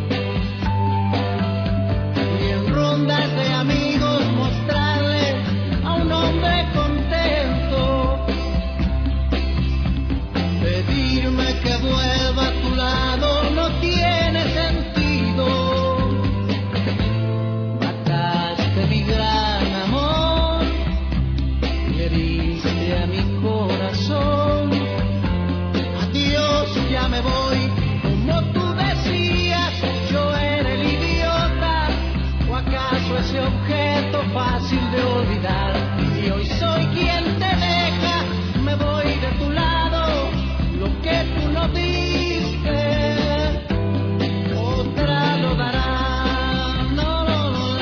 Speaker 8: y en rondas de amigos mostrarle a un hombre contento. Pedirme que vuelva a tu lado no tiene sentido. Mataste mi gran amor y heriste a mi corazón. Adiós, ya me voy, como tú decías, yo era el idiota. ¿O acaso ese objeto fácil de olvidar? Y hoy soy quien te deja, me voy de tu lado. Lo que tú no diste, otra lo dará. No, no, no,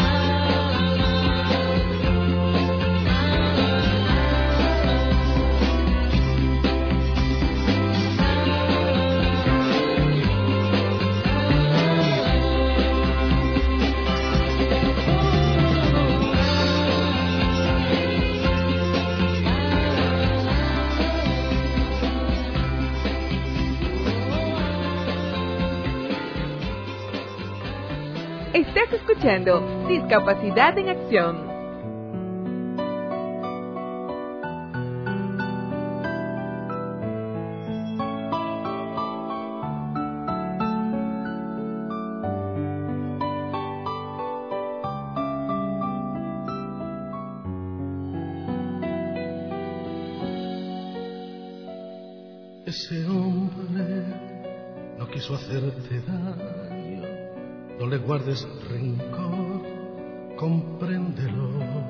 Speaker 2: Estás escuchando Discapacidad en Acción.
Speaker 21: Ese hombre no quiso hacerte daño, no le guardes rencor, compréndelo.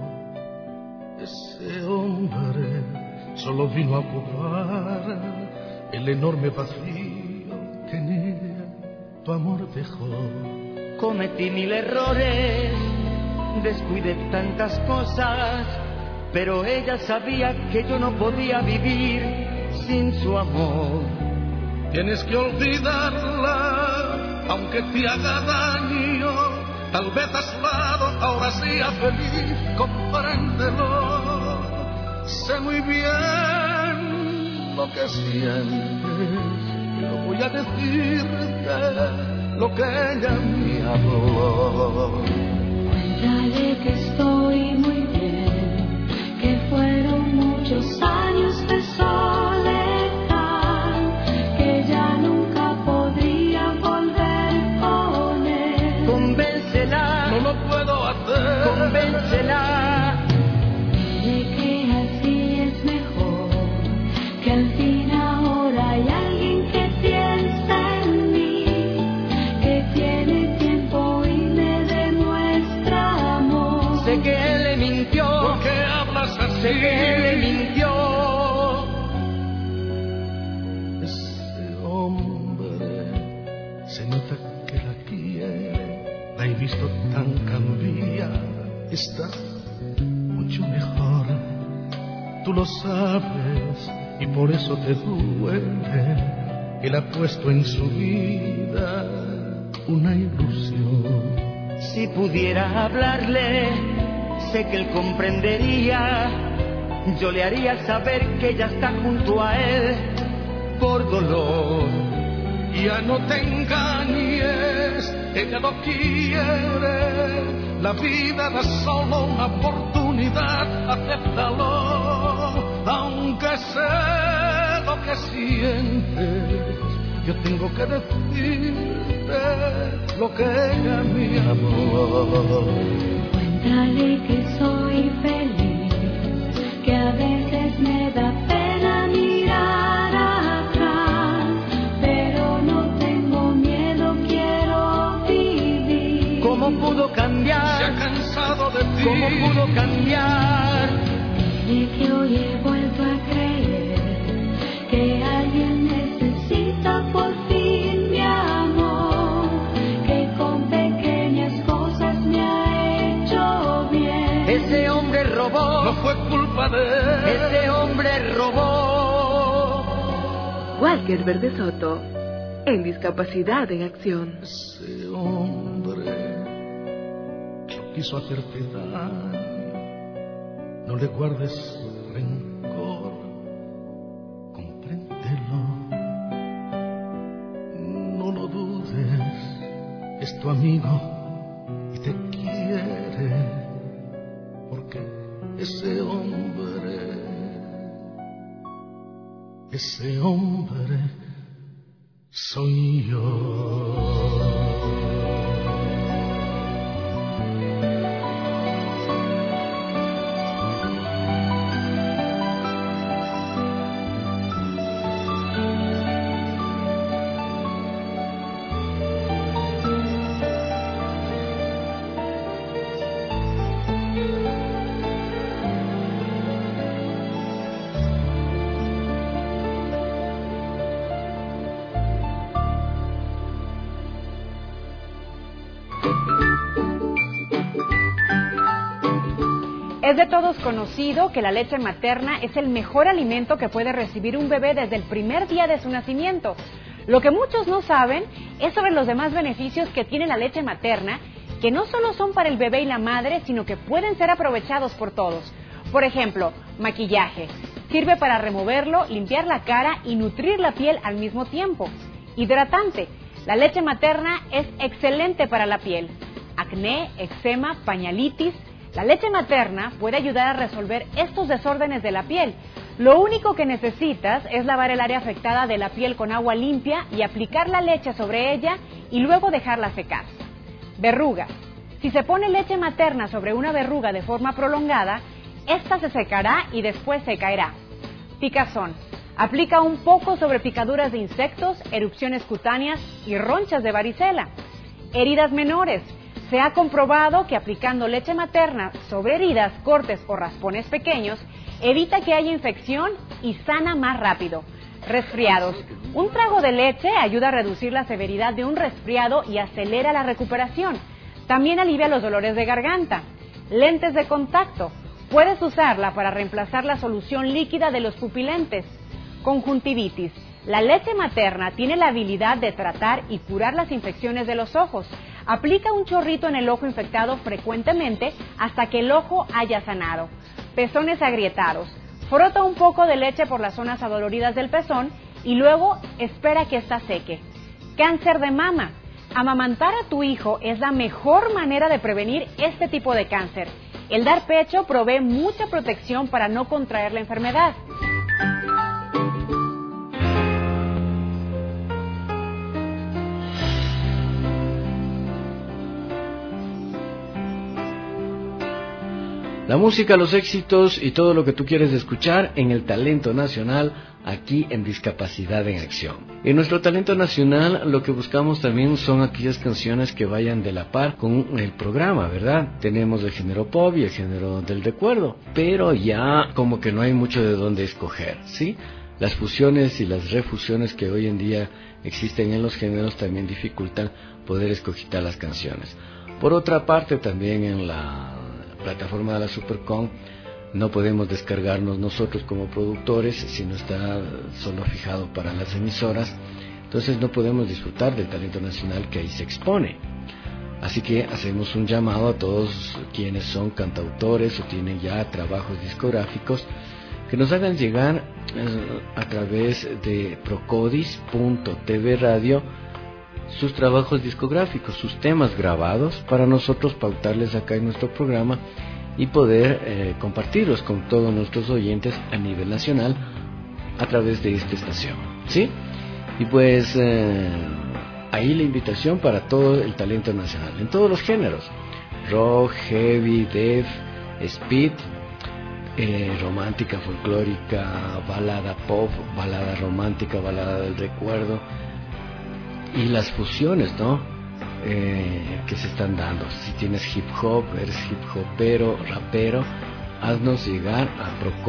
Speaker 21: Ese hombre solo vino a ocupar el enorme vacío que en ella tu amor dejó.
Speaker 8: Cometí 1000 errores, descuidé tantas cosas, pero ella sabía que yo no podía vivir sin su amor.
Speaker 21: Tienes que olvidarla, aunque te haga daño. Tal vez a su lado ahora sea feliz, compréndelo. Sé muy bien lo que sientes, yo voy a decirte lo que ella me habló.
Speaker 12: Cuéntale que estoy muy bien, que fueron muchos años de soledad, que ya nunca podría volver con él.
Speaker 8: Convéncela,
Speaker 21: no lo puedo hacer.
Speaker 8: Convéncela.
Speaker 12: Dile que así es mejor, que al fin ahora hay alguien que piensa en mí, que tiene tiempo y me demuestra amor.
Speaker 8: Sé que él le mintió.
Speaker 21: ¿Por qué hablas así?
Speaker 8: Sé que él le mintió.
Speaker 21: Ese hombre se nota que la quiere, la he visto tan cambiada, está mucho mejor. Tú lo sabes y por eso te duele Él ha puesto en su vida una ilusión.
Speaker 7: Si pudiera hablarle, sé que él comprendería. Yo le haría saber que ella está junto a él por dolor.
Speaker 21: Ya no te engañes, ella no quiere. La vida da solo una oportunidad, acéptalo. Aunque sé lo que sientes, yo tengo que decirte lo que ella me amó.
Speaker 12: Cuéntale que soy feliz, que a veces me da pena mirar atrás, pero no tengo miedo, quiero vivir.
Speaker 7: ¿Cómo pudo cambiar?
Speaker 21: Se ha cansado de ti.
Speaker 7: ¿Cómo pudo cambiar?
Speaker 12: Dile que hoy he vuelto a creer que alguien necesita por fin mi amor, que con pequeñas cosas me ha hecho bien.
Speaker 7: Ese hombre robó.
Speaker 21: No fue culpa de él.
Speaker 7: Ese hombre robó.
Speaker 2: Walker Verde Soto, en Discapacidad en Acción.
Speaker 21: Ese hombre no quiso hacerte daño. No le guardes rencor, compréndelo. No lo dudes, es tu amigo y te quiere, porque ese hombre soy yo.
Speaker 11: Es de todos conocido que la leche materna es el mejor alimento que puede recibir un bebé desde el primer día de su nacimiento. Lo que muchos no saben es sobre los demás beneficios que tiene la leche materna, que no solo son para el bebé y la madre, sino que pueden ser aprovechados por todos. Por ejemplo, maquillaje. Sirve para removerlo, limpiar la cara y nutrir la piel al mismo tiempo. Hidratante. La leche materna es excelente para la piel. Acné, eczema, pañalitis. La leche materna puede ayudar a resolver estos desórdenes de la piel. Lo único que necesitas es lavar el área afectada de la piel con agua limpia y aplicar la leche sobre ella y luego dejarla secar. Verrugas. Si se pone leche materna sobre una verruga de forma prolongada, esta se secará y después se caerá. Picazón. Aplica un poco sobre picaduras de insectos, erupciones cutáneas y ronchas de varicela. Heridas menores. Se ha comprobado que aplicando leche materna sobre heridas, cortes o raspones pequeños, evita que haya infección y sana más rápido. Resfriados. Un trago de leche ayuda a reducir la severidad de un resfriado y acelera la recuperación. También alivia los dolores de garganta. Lentes de contacto. Puedes usarla para reemplazar la solución líquida de los pupilentes. Conjuntivitis. La leche materna tiene la habilidad de tratar y curar las infecciones de los ojos. Aplica un chorrito en el ojo infectado frecuentemente hasta que el ojo haya sanado. Pezones agrietados. Frota un poco de leche por las zonas adoloridas del pezón y luego espera que ésta seque. Cáncer de mama. Amamantar a tu hijo es la mejor manera de prevenir este tipo de cáncer. El dar pecho provee mucha protección para no contraer la enfermedad.
Speaker 5: La música, los éxitos y todo lo que tú quieres escuchar en el Talento Nacional, aquí en Discapacidad en Acción. En nuestro Talento Nacional lo que buscamos también son aquellas canciones que vayan de la par con el programa, ¿verdad? Tenemos el género pop y el género del recuerdo, pero ya como que no hay mucho de dónde escoger, ¿sí? Las fusiones y las refusiones que hoy en día existen en los géneros también dificultan poder escoger las canciones. Por otra parte, también en la plataforma de la Supercom no podemos descargarnos nosotros como productores, sino está solo fijado para las emisoras Entonces no podemos disfrutar del talento nacional que ahí se expone. Así que hacemos un llamado a todos quienes son cantautores o tienen ya trabajos discográficos que nos hagan llegar a través de procodis.tv radio sus trabajos discográficos, sus temas grabados, para nosotros pautarles acá en nuestro programa y poder compartirlos con todos nuestros oyentes a nivel nacional a través de esta estación, ¿sí? Y pues ahí la invitación para todo el talento nacional, en todos los géneros: rock, heavy, death, speed, romántica, folclórica, balada pop, balada romántica, balada del recuerdo, y las fusiones, ¿no? Que se están dando. Si tienes hip hop, eres hip hopero, rapero, haznos llegar a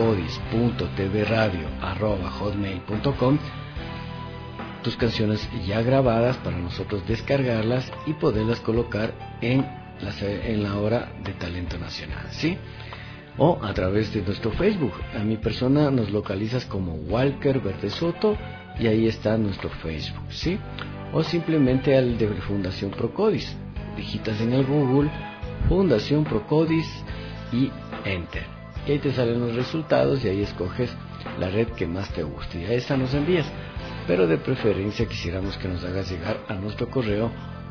Speaker 5: procodis.tvradio@hotmail.com tus canciones ya grabadas para nosotros descargarlas y poderlas colocar en la hora de talento nacional, ¿sí? O a través de nuestro Facebook. A mi persona nos localizas como Walker Verde Soto y ahí está nuestro Facebook, ¿sí? O simplemente al de Fundación Procodis. Digitas en el Google Fundación Procodis y Enter. Y ahí te salen los resultados y ahí escoges la red que más te guste y a esa nos envías. Pero de preferencia quisiéramos que nos hagas llegar a nuestro correo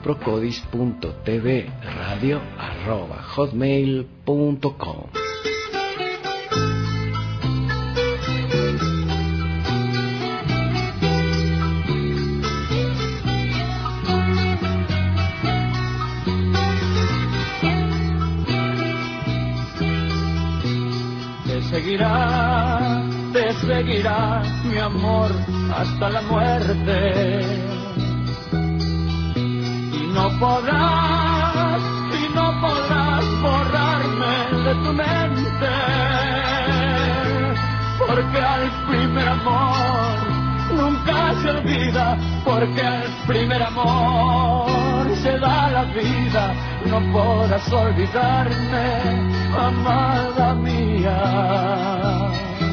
Speaker 5: procodis.tvradio@hotmail.com.
Speaker 21: Te seguirá mi amor hasta la muerte, y no podrás borrarme de tu mente, porque al primer amor nunca se olvida, porque al primer amor se da la vida. No podrás olvidarme, amada mía.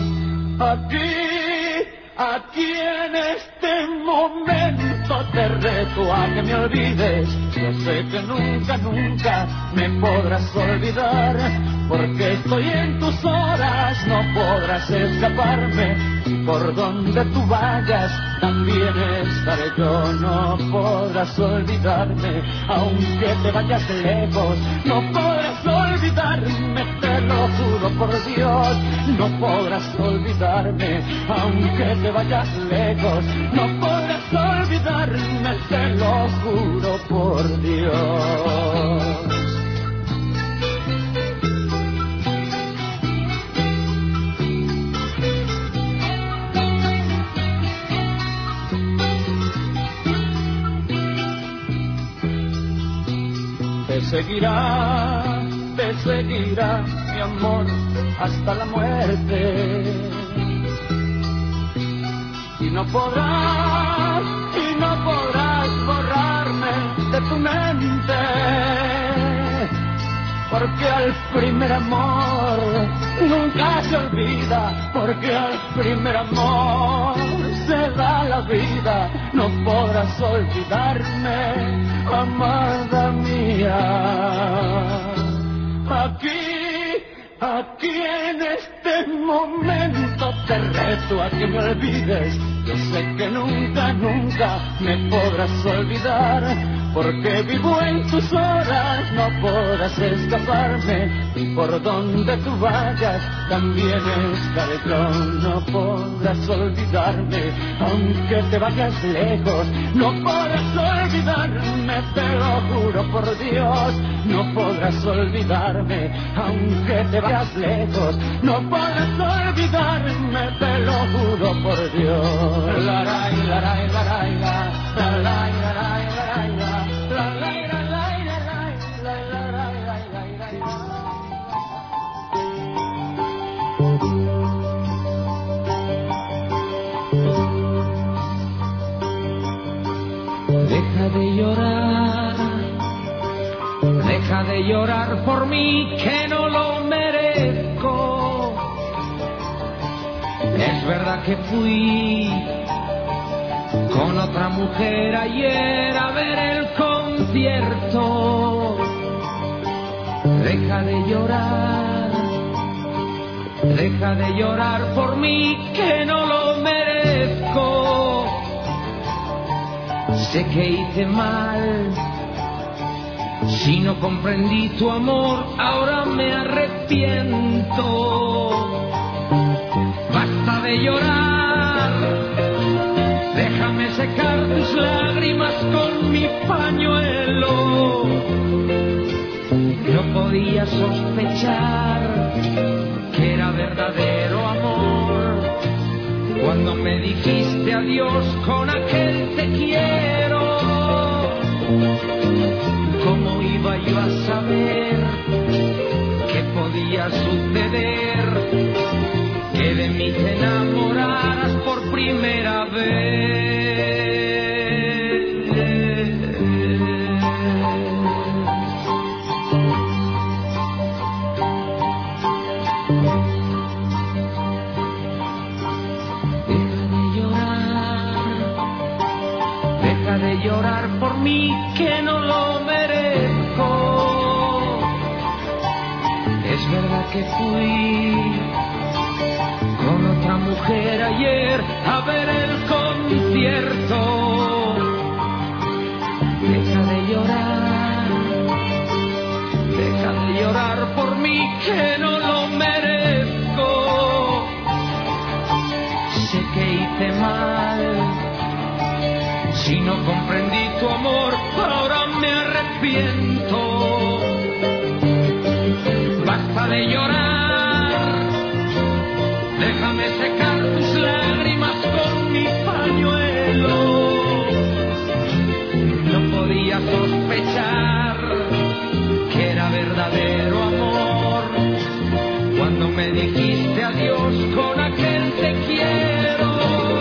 Speaker 21: Aquí en este momento te reto a que me olvides. Yo sé que nunca me podrás olvidar, porque estoy en tus horas, no podrás escaparme. Y por donde tú vayas, también estaré yo. No podrás olvidarme, aunque te vayas lejos. No podrás olvidarme, te lo juro por Dios. No podrás olvidarme, aunque te vayas lejos. No podrás olvidarme, te lo juro por Dios. Te seguirá mi amor hasta la muerte, y no podrás borrarme de tu mente, porque al primer amor nunca se olvida, porque al primer amor se da la vida. No podrás olvidarme, amada mía. Aquí en este momento te reto a que me olvides. Yo sé que nunca me podrás olvidar, porque vivo en tus horas, no podrás escaparme. Y por donde tú vayas, también estaré yo. No podrás olvidarme, aunque te vayas lejos. No podrás olvidarme, te lo juro por Dios. No podrás olvidarme, aunque te vayas lejos. No podrás olvidarme, te lo juro por Dios. La la la la la la la la
Speaker 8: Deja de llorar por mí, que no lo merezco. Es verdad que fui con otra mujer ayer a ver el concierto. Deja de llorar por mí que no lo merezco. Sé que hice mal, si no comprendí tu amor, ahora me arrepiento. Basta de llorar, déjame secar tus lágrimas con mi pañuelo. No podía sospechar que era verdadero amor cuando me dijiste adiós con aquel te quiero. ¿Cómo iba yo a saber que podía suceder que de mí te enamoraras por primera vez? Deja de llorar por mí que no lo merezco. Es verdad que fui con otra mujer ayer a ver el concierto. Deja de llorar por mí que no lo merezco. Sé que hice mal, si no comprendí tu amor, ahora me arrepiento. Basta de llorar, déjame secar tus lágrimas con mi pañuelo. No podía sospechar que era verdadero amor cuando me dijiste adiós con aquel te quiero.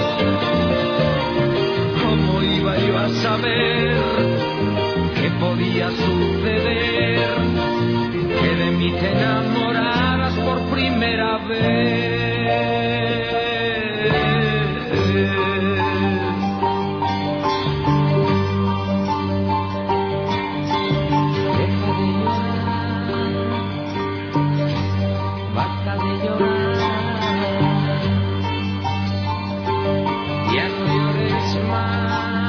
Speaker 8: ¿Cómo iba yo a saber que podía suceder que de mí te enamoraras por primera vez? Deja de llorar, basta de llorar, ya no llores más.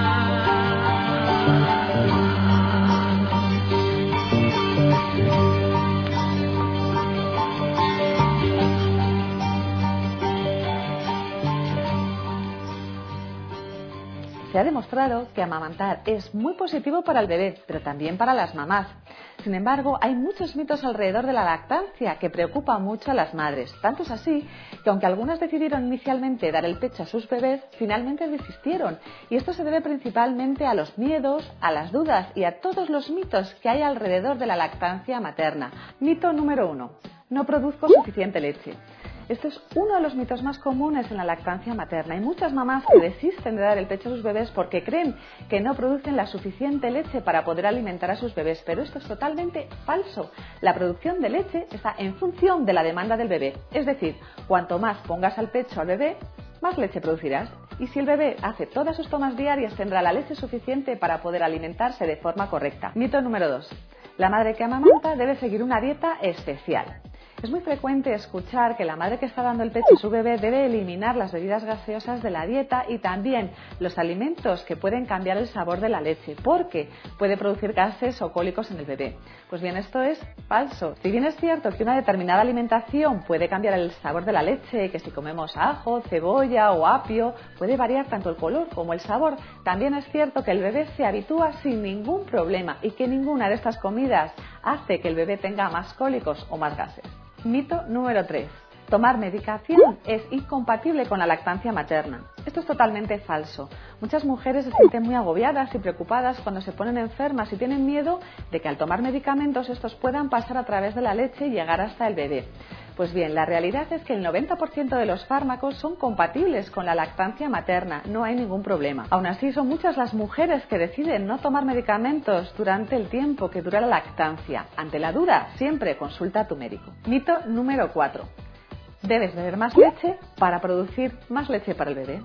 Speaker 10: Se ha demostrado que amamantar es muy positivo para el bebé, pero también para las mamás. Sin embargo, hay muchos mitos alrededor de la lactancia que preocupan mucho a las madres. Tanto es así que aunque algunas decidieron inicialmente dar el pecho a sus bebés, finalmente desistieron. Y esto se debe principalmente a los miedos, a las dudas y a todos los mitos que hay alrededor de la lactancia materna. Mito número 1. No produzco suficiente leche. Esto es uno de los mitos más comunes en la lactancia materna. Hay muchas mamás que desisten de dar el pecho a sus bebés porque creen que no producen la suficiente leche para poder alimentar a sus bebés, pero esto es totalmente falso. La producción de leche está en función de la demanda del bebé. Es decir, cuanto más pongas al pecho al bebé, más leche producirás. Y si el bebé hace todas sus tomas diarias, tendrá la leche suficiente para poder alimentarse de forma correcta. Mito número 2. La madre que amamanta debe seguir una dieta especial. Es muy frecuente escuchar que la madre que está dando el pecho a su bebé debe eliminar las bebidas gaseosas de la dieta y también los alimentos que pueden cambiar el sabor de la leche, porque puede producir gases o cólicos en el bebé. Pues bien, esto es falso. Si bien es cierto que una determinada alimentación puede cambiar el sabor de la leche, que si comemos ajo, cebolla o apio, puede variar tanto el color como el sabor, también es cierto que el bebé se habitúa sin ningún problema y que ninguna de estas comidas hace que el bebé tenga más cólicos o más gases. Mito número 3. Tomar medicación es incompatible con la lactancia materna. Esto es totalmente falso. Muchas mujeres se sienten muy agobiadas y preocupadas cuando se ponen enfermas y tienen miedo de que al tomar medicamentos estos puedan pasar a través de la leche y llegar hasta el bebé. Pues bien, la realidad es que el 90% de los fármacos son compatibles con la lactancia materna, no hay ningún problema. Aún así, son muchas las mujeres que deciden no tomar medicamentos durante el tiempo que dura la lactancia. Ante la duda, siempre consulta a tu médico. Mito número 4. Debes beber más leche para producir más leche para el bebé.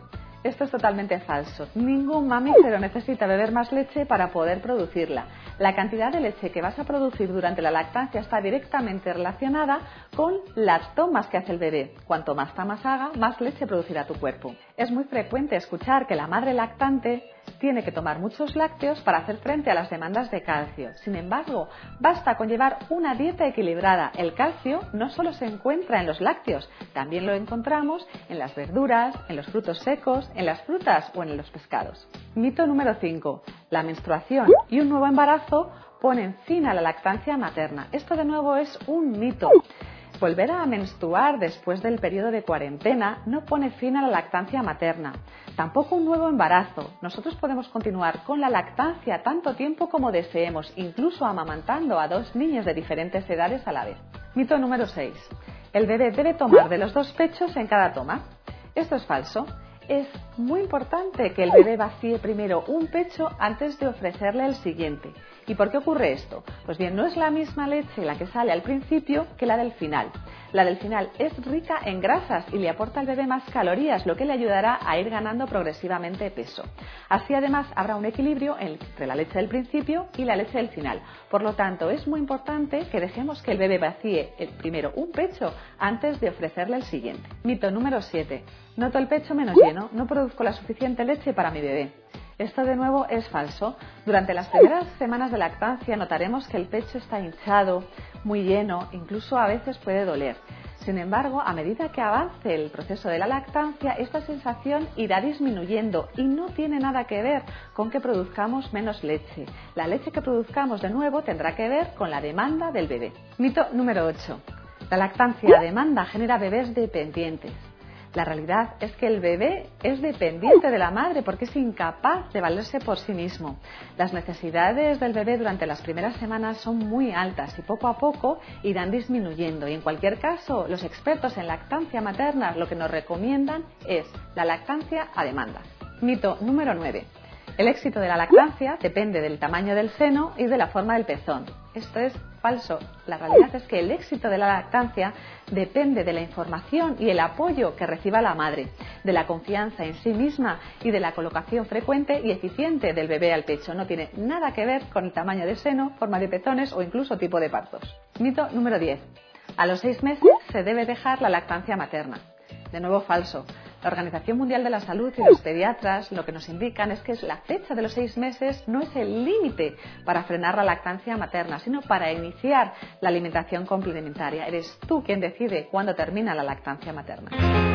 Speaker 10: Esto es totalmente falso. Ningún mamífero necesita beber más leche para poder producirla. La cantidad de leche que vas a producir durante la lactancia está directamente relacionada con las tomas que hace el bebé. Cuanto más tomas haga, más leche producirá tu cuerpo. Es muy frecuente escuchar que la madre lactante tiene que tomar muchos lácteos para hacer frente a las demandas de calcio. Sin embargo, basta con llevar una dieta equilibrada. El calcio no solo se encuentra en los lácteos, también lo encontramos en las verduras, en los frutos secos, en las frutas o en los pescados. Mito número 5. La menstruación y un nuevo embarazo ponen fin a la lactancia materna. Esto de nuevo es un mito. Volver a menstruar después del periodo de cuarentena no pone fin a la lactancia materna. Tampoco un nuevo embarazo. Nosotros podemos continuar con la lactancia tanto tiempo como deseemos, incluso amamantando a 2 niños de diferentes edades a la vez. Mito número 6. El bebé debe tomar de los 2 pechos en cada toma. Esto es falso. Es muy importante que el bebé vacíe primero un pecho antes de ofrecerle el siguiente. ¿Y por qué ocurre esto? Pues bien, no es la misma leche la que sale al principio que la del final. La del final es rica en grasas y le aporta al bebé más calorías, lo que le ayudará a ir ganando progresivamente peso. Así además habrá un equilibrio entre la leche del principio y la leche del final. Por lo tanto, es muy importante que dejemos que el bebé vacíe primero un pecho antes de ofrecerle el siguiente. Mito número 7. Noto el pecho menos lleno, no produzco la suficiente leche para mi bebé. Esto de nuevo es falso. Durante las primeras semanas de lactancia notaremos que el pecho está hinchado, muy lleno, incluso a veces puede doler. Sin embargo, a medida que avance el proceso de la lactancia, esta sensación irá disminuyendo y no tiene nada que ver con que produzcamos menos leche. La leche que produzcamos de nuevo tendrá que ver con la demanda del bebé. Mito número 8. La lactancia a demanda genera bebés dependientes. La realidad es que el bebé es dependiente de la madre porque es incapaz de valerse por sí mismo. Las necesidades del bebé durante las primeras semanas son muy altas y poco a poco irán disminuyendo. Y en cualquier caso, los expertos en lactancia materna lo que nos recomiendan es la lactancia a demanda. Mito número 9. El éxito de la lactancia depende del tamaño del seno y de la forma del pezón. Esto es falso. La realidad es que el éxito de la lactancia depende de la información y el apoyo que reciba la madre, de la confianza en sí misma y de la colocación frecuente y eficiente del bebé al pecho. No tiene nada que ver con el tamaño de seno, forma de pezones o incluso tipo de partos. Mito número 10. A los 6 meses se debe dejar la lactancia materna. De nuevo falso. La Organización Mundial de la Salud y los pediatras lo que nos indican es que la fecha de los 6 meses no es el límite para frenar la lactancia materna, sino para iniciar la alimentación complementaria. Eres tú quien decide cuándo termina la lactancia materna.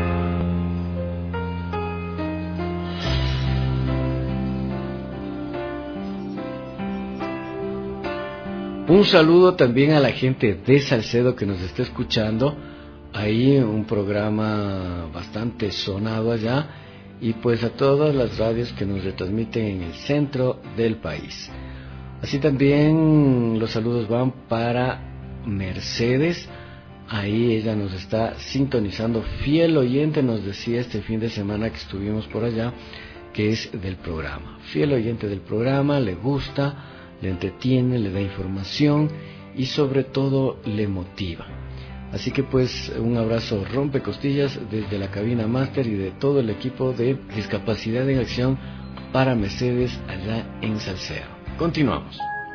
Speaker 5: Un saludo también a la gente de Salcedo que nos está escuchando. Ahí un programa bastante sonado allá, y pues a todas las radios que nos retransmiten en el centro del país. Así también los saludos van para Mercedes. Ahí ella nos está sintonizando, fiel oyente, nos decía este fin de semana que estuvimos por allá, que es del programa, fiel oyente del programa, le gusta, le entretiene, le da información y sobre todo le motiva. Así que pues un abrazo rompecostillas desde la cabina máster y de todo el equipo de Discapacidad en Acción para Mercedes allá en Salcedo. Continuamos.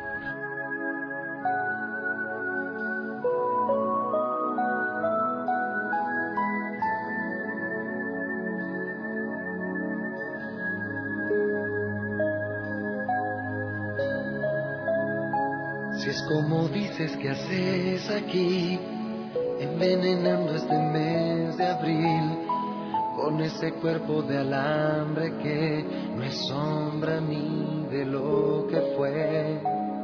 Speaker 21: Si es como dices que haces aquí, envenenando este mes de abril, con ese cuerpo de alambre que no es sombra ni de lo que fue.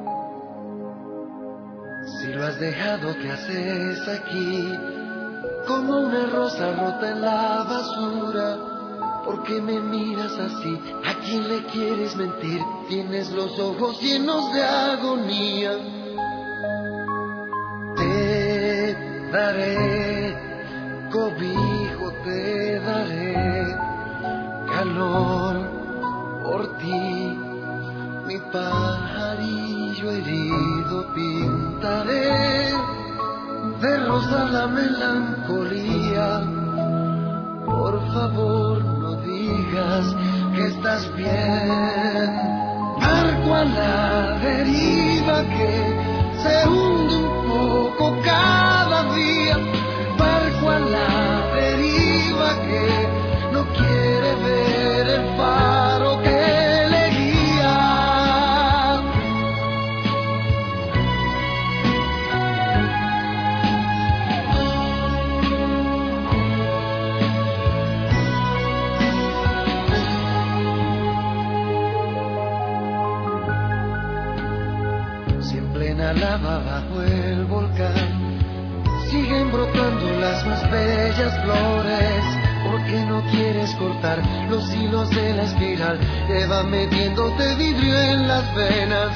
Speaker 21: Si lo has dejado, ¿qué haces aquí? Como una rosa rota en la basura. ¿Por qué me miras así? ¿A quién le quieres mentir? Tienes los ojos llenos de agonía. Te daré cobijo, te daré calor por ti. Mi pajarillo herido pintaré de rosa la melancolía. Por favor, no digas digas que estás bien. Barco a la deriva que se hunde un poco cada día. Barco a la deriva que no quiere ver el faro que le guía. Siempre en lava bajo el volcán siguen brotando las más bellas flores. ¿Por qué no quieres cortar los hilos de la espiral que va metiéndote vidrio en las venas?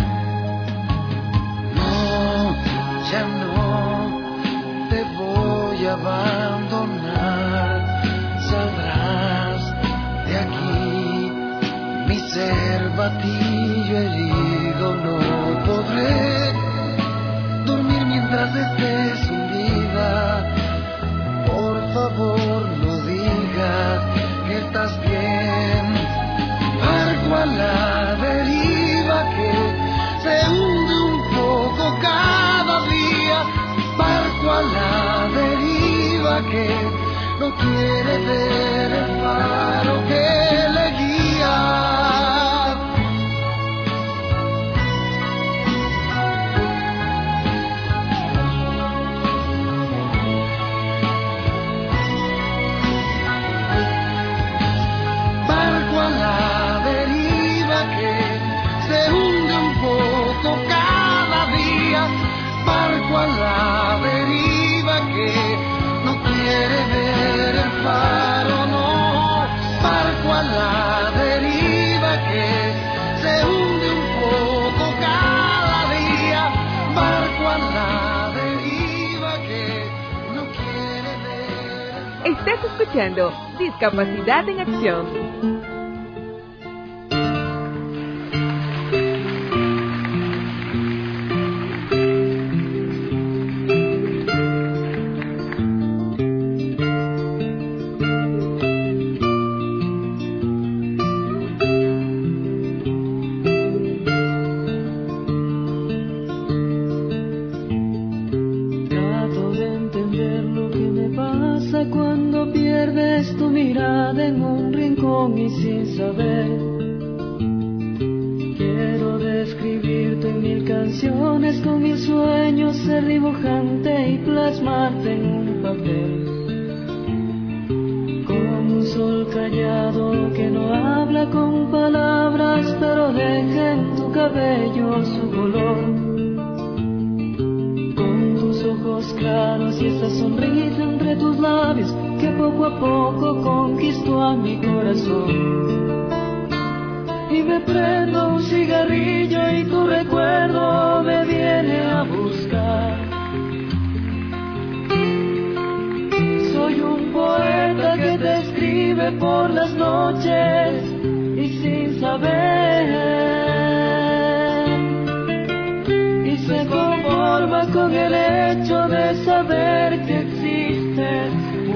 Speaker 21: No, ya no te voy a abandonar. Saldrás de aquí, mi ser batido herido. No podré dormir mientras estés hundida. Por favor, no digas que estás bien. Barco a la deriva que se hunde un poco cada día. Barco a la deriva que no quiere ver el faro que le guía. A la deriva que no quiere ver el faro, no. Barco a la deriva que se hunde un poco cada día. Barco a la deriva que no quiere ver el faro.
Speaker 2: Estás escuchando Discapacidad en Acción.
Speaker 8: Y sin saber, quiero describirte en 1000 canciones, con 1000 sueños, ser dibujante y plasmarte en un papel. Como un sol callado que no habla con palabras, pero deja en tu cabello su color. Con tus ojos claros y esa sonrisa entre tus labios que poco a poco conquistó a mi corazón. Y me prendo un cigarrillo y tu recuerdo me viene a buscar. Soy un poeta que te escribe por las noches y sin saber, y se conforma con el hecho de saber que existes.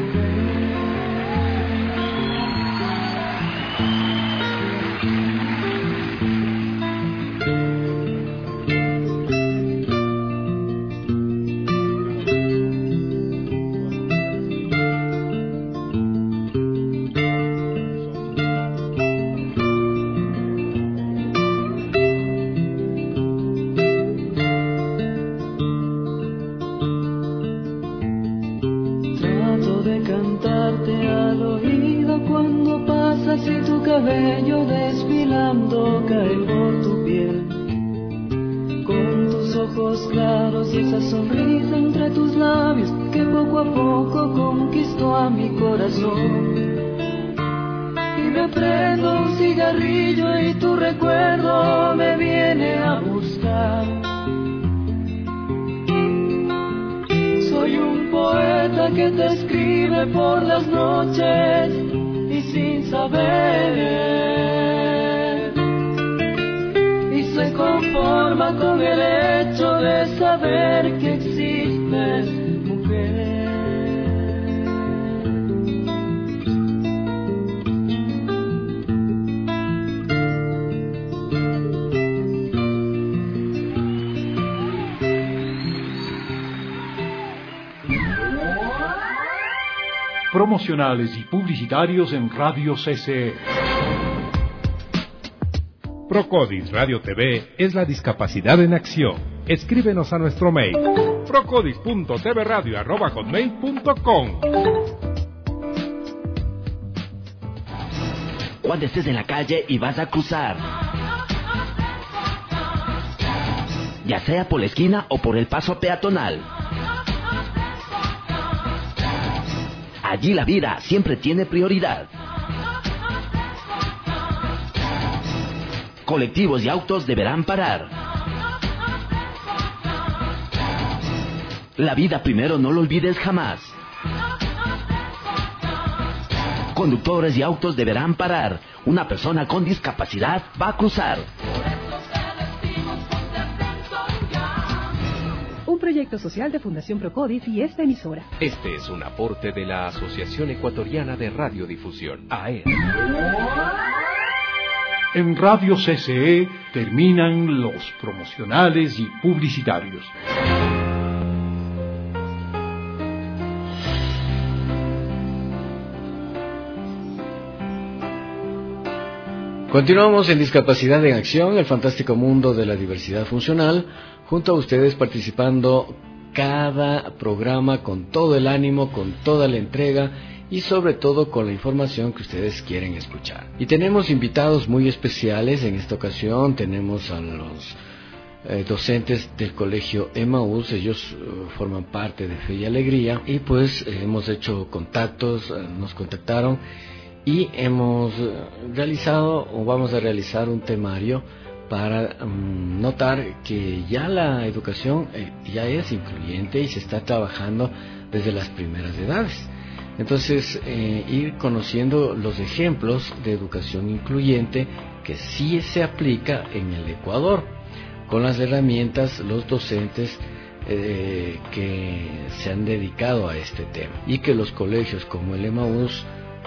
Speaker 8: Cabello desfilando cae por tu piel, con tus ojos claros y esa sonrisa entre tus labios que poco a poco conquistó a mi corazón. Y me prendo un cigarrillo y tu recuerdo me viene a buscar. Soy un poeta que te escribe por las noches y sin saber, y se conforma con el hecho de saber que existes, mujer.
Speaker 1: promocionales y publicitarios en Radio CCE.
Speaker 19: Procodis Radio TV es la discapacidad en acción. Escríbenos a nuestro mail procodis.tvradio@hotmail.com.
Speaker 14: Cuando estés en la calle y vas a cruzar, ya sea por la esquina o por el paso peatonal, allí la vida siempre tiene prioridad. Colectivos y autos deberán parar. La vida primero, no lo olvides jamás. Conductores y autos deberán parar. Una persona con discapacidad va a cruzar.
Speaker 15: Un proyecto social de Fundación Procodis y esta emisora.
Speaker 16: Este es un aporte de la Asociación Ecuatoriana de Radiodifusión, AER.
Speaker 1: En Radio CCE terminan los promocionales y publicitarios.
Speaker 5: Continuamos en Discapacidad en Acción, el fantástico mundo de la diversidad funcional, junto a ustedes participando cada programa con todo el ánimo, con toda la entrega y sobre todo con la información que ustedes quieren escuchar. Y tenemos invitados muy especiales en esta ocasión. Tenemos a los docentes del colegio Emaús. Ellos forman parte de Fe y Alegría y pues hemos hecho contactos, nos contactaron y hemos realizado o vamos a realizar un temario para notar que ya la educación ya es incluyente y se está trabajando desde las primeras edades. Entonces, ir conociendo los ejemplos de educación incluyente que sí se aplica en el Ecuador, con las herramientas, los docentes que se han dedicado a este tema, y que los colegios como el Emaús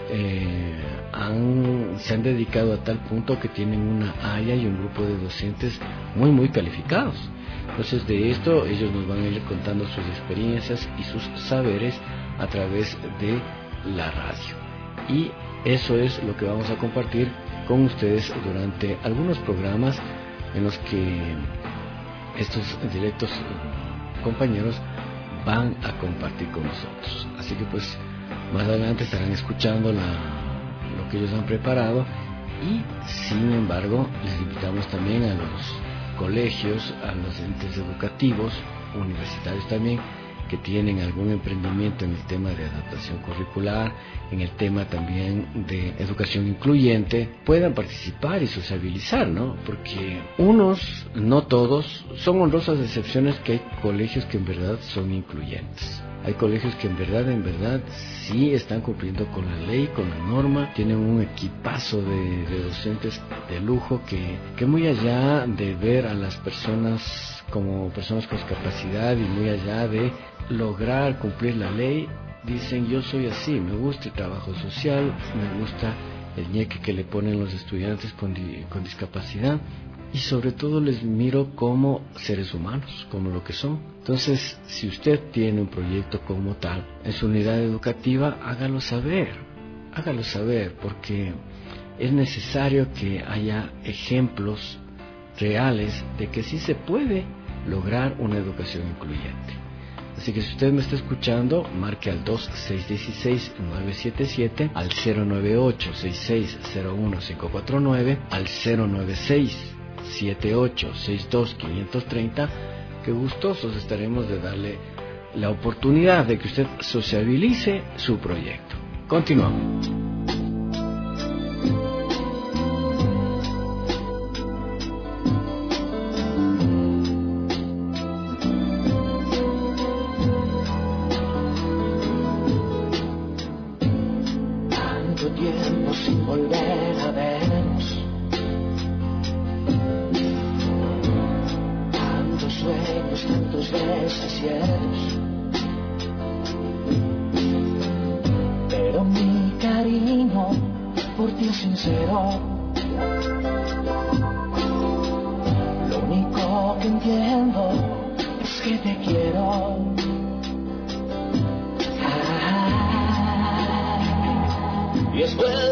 Speaker 5: se han dedicado a tal punto que tienen una área y un grupo de docentes muy calificados. Entonces, de esto ellos nos van a ir contando sus experiencias y sus saberes a través de la radio, y eso es lo que vamos a compartir con ustedes durante algunos programas en los que estos directos compañeros van a compartir con nosotros. Así que pues más adelante estarán escuchando lo que ellos han preparado, y sin embargo les invitamos también a los colegios, a los entes educativos, universitarios también, que tienen algún emprendimiento en el tema de adaptación curricular, en el tema también de educación incluyente, puedan participar y sociabilizar, ¿no? Porque unos, no todos, son honrosas excepciones que hay colegios que en verdad son incluyentes. Hay colegios que en verdad sí están cumpliendo con la ley, con la norma, tienen un equipazo de docentes de lujo que muy allá de ver a las personas como personas con discapacidad y muy allá de lograr cumplir la ley, dicen: yo soy así, me gusta el trabajo social, me gusta el ñeque que le ponen los estudiantes con discapacidad, y sobre todo les miro como seres humanos, como lo que son. Entonces, si usted tiene un proyecto como tal en su unidad educativa, hágalo saber, porque es necesario que haya ejemplos reales de que sí se puede lograr una educación incluyente. Así que si usted me está escuchando, marque al 2616-977, al 098-6601-549, al 096-7862-530, que gustosos estaremos de darle la oportunidad de que usted sociabilice su proyecto. Continuamos.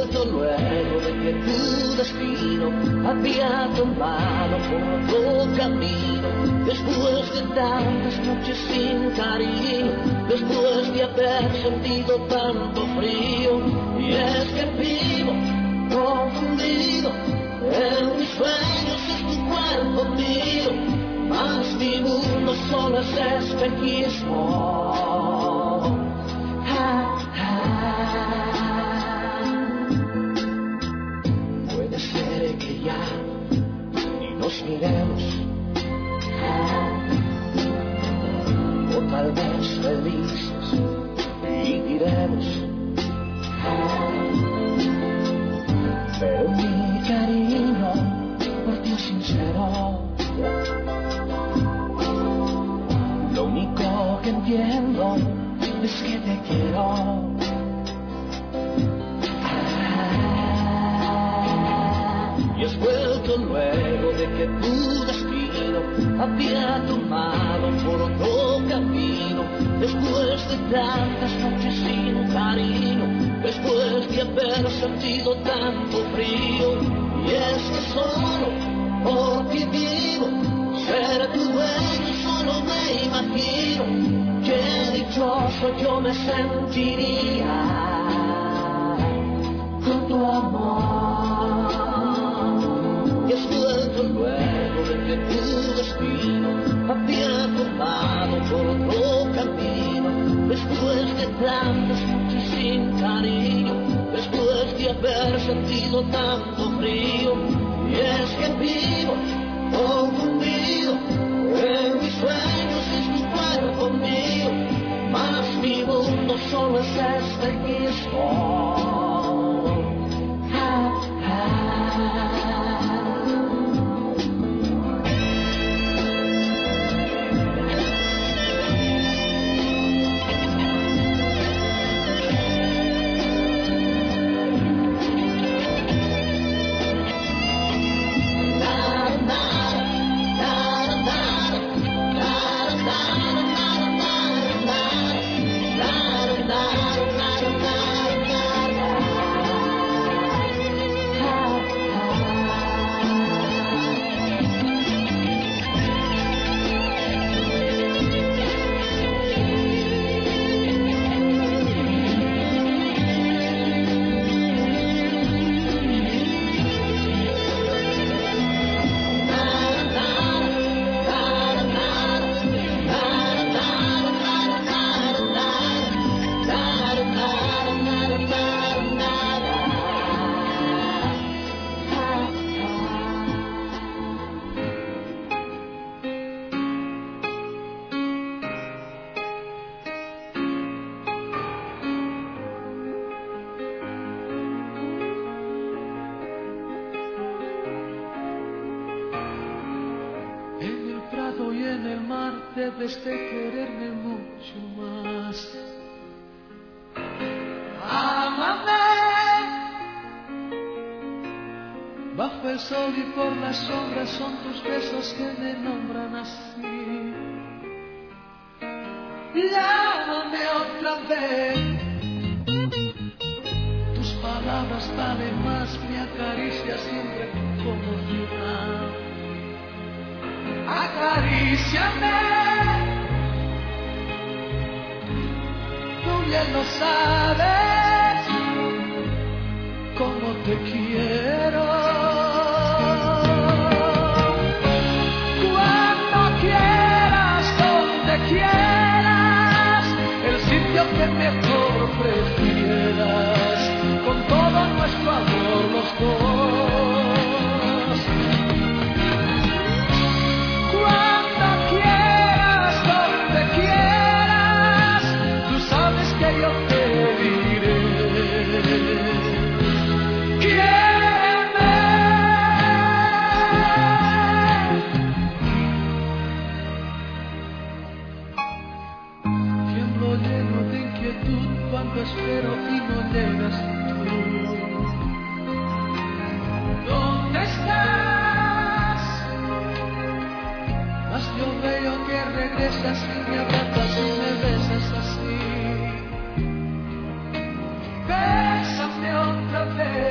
Speaker 8: vuelto luego de que tu destino había tomado por otro camino. Después de tantas noches sin cariño, después de haber sentido tanto frío. Y es que vivo confundido, en mis sueños es tu cuerpo mío, mas mi mundo solo es espejismo. Puede ser que ya ni nos miremos, o tal vez felices y diremos, pero mi cariño por ti es sincero. Lo único que entiendo es que te quiero. Y has vuelto luego de que tu destino había tomado por otro camino. Después de tantas noches sin cariño, después de haber sentido tanto frío. Y es que solo por ti vivo, ser tu dueño solo me imagino. Qué dichoso yo me sentiría con tu amor. Y has vuelto luego de que tu destino había tomado por otro camino. Después de tantas noches sin cariño, después de haber sentido tanto frío. Y es que vivo confundido, en mis sueños es tu cuerpo mío, mas mi mundo solo es espejismo. Debes de quererme mucho más. Ámame bajo el sol y por las sombras, son tus besos que me nombran así. Llámame otra vez, tus palabras valen más, mi acaricia siempre como final. Acaríciame, tú bien lo sabes, como te quiero. Cuando quieras, donde quieras, el sitio que mejor prefieras, con todo nuestro amor los dos. Espero y no llegas tú. ¿Dónde estás? Mas yo veo que regresas y me abrazas y me besas así. Bésame otra vez.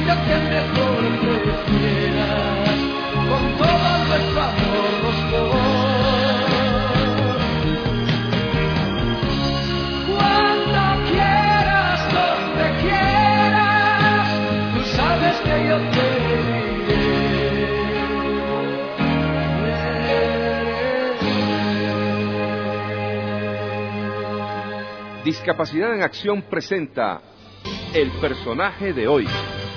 Speaker 21: lo que mejor prefieras, con todo nuestro amor los dos. Cuando quieras, donde quieras, tú sabes que yo te
Speaker 4: Discapacidad en Acción presenta el personaje de hoy.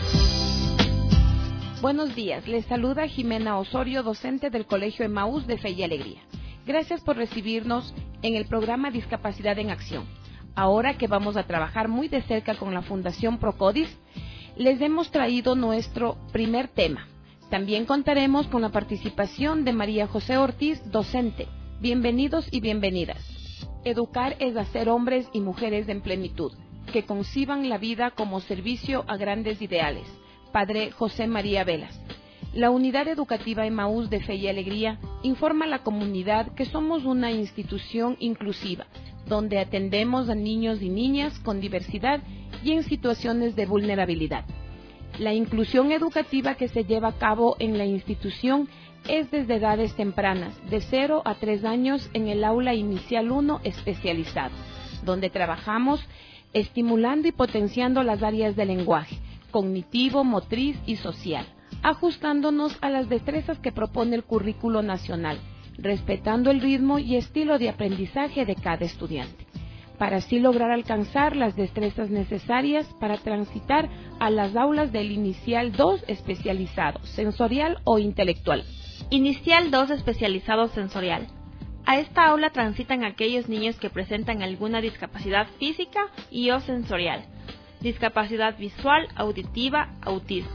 Speaker 9: Buenos días, les saluda Jimena Osorio, docente del Colegio Emaús de Fe y Alegría. Gracias por recibirnos en el programa Discapacidad en Acción. Ahora que vamos a trabajar muy de cerca con la Fundación Procodis, les hemos traído nuestro primer tema. También contaremos con la participación de María José Ortiz, docente. Bienvenidos y bienvenidas. Educar es hacer hombres y mujeres en plenitud, que conciban la vida como servicio a grandes ideales. Padre José María Velas. La Unidad Educativa Emaús de Fe y Alegría informa a la comunidad que somos una institución inclusiva, donde atendemos a niños y niñas con diversidad y en situaciones de vulnerabilidad. La inclusión educativa que se lleva a cabo en la institución es desde edades tempranas, de 0 a 3 años en el aula inicial 1 especializado, donde trabajamos estimulando y potenciando las áreas del lenguaje, cognitivo, motriz y social, ajustándonos a las destrezas que propone el currículo nacional, respetando el ritmo y estilo de aprendizaje de cada estudiante, para así lograr alcanzar las destrezas necesarias para transitar a las aulas del Inicial 2 especializado, sensorial o intelectual.
Speaker 22: Inicial 2 especializado sensorial. A esta aula transitan aquellos niños que presentan alguna discapacidad física y o sensorial, discapacidad visual, auditiva, autismo.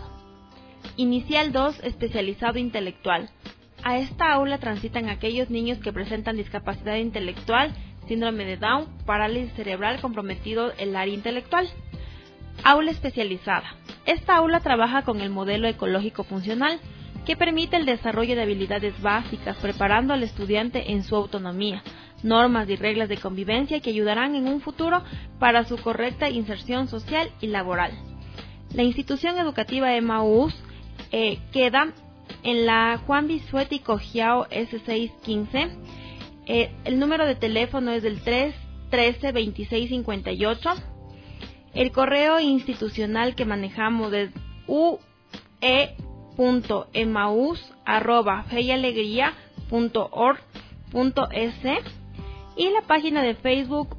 Speaker 22: Inicial 2 especializado intelectual. A esta aula transitan aquellos niños que presentan discapacidad intelectual, síndrome de Down, parálisis cerebral comprometido el área intelectual. Aula especializada. Esta aula trabaja con el modelo ecológico funcional, que permite el desarrollo de habilidades básicas, preparando al estudiante en su autonomía, normas y reglas de convivencia que ayudarán en un futuro para su correcta inserción social y laboral. La institución educativa Emaús queda en la Juan Bisuete y Cojiao S615. El número de teléfono es del 313-2658. El correo institucional que manejamos es ue.emaus@feyalegria.org.es y la página de Facebook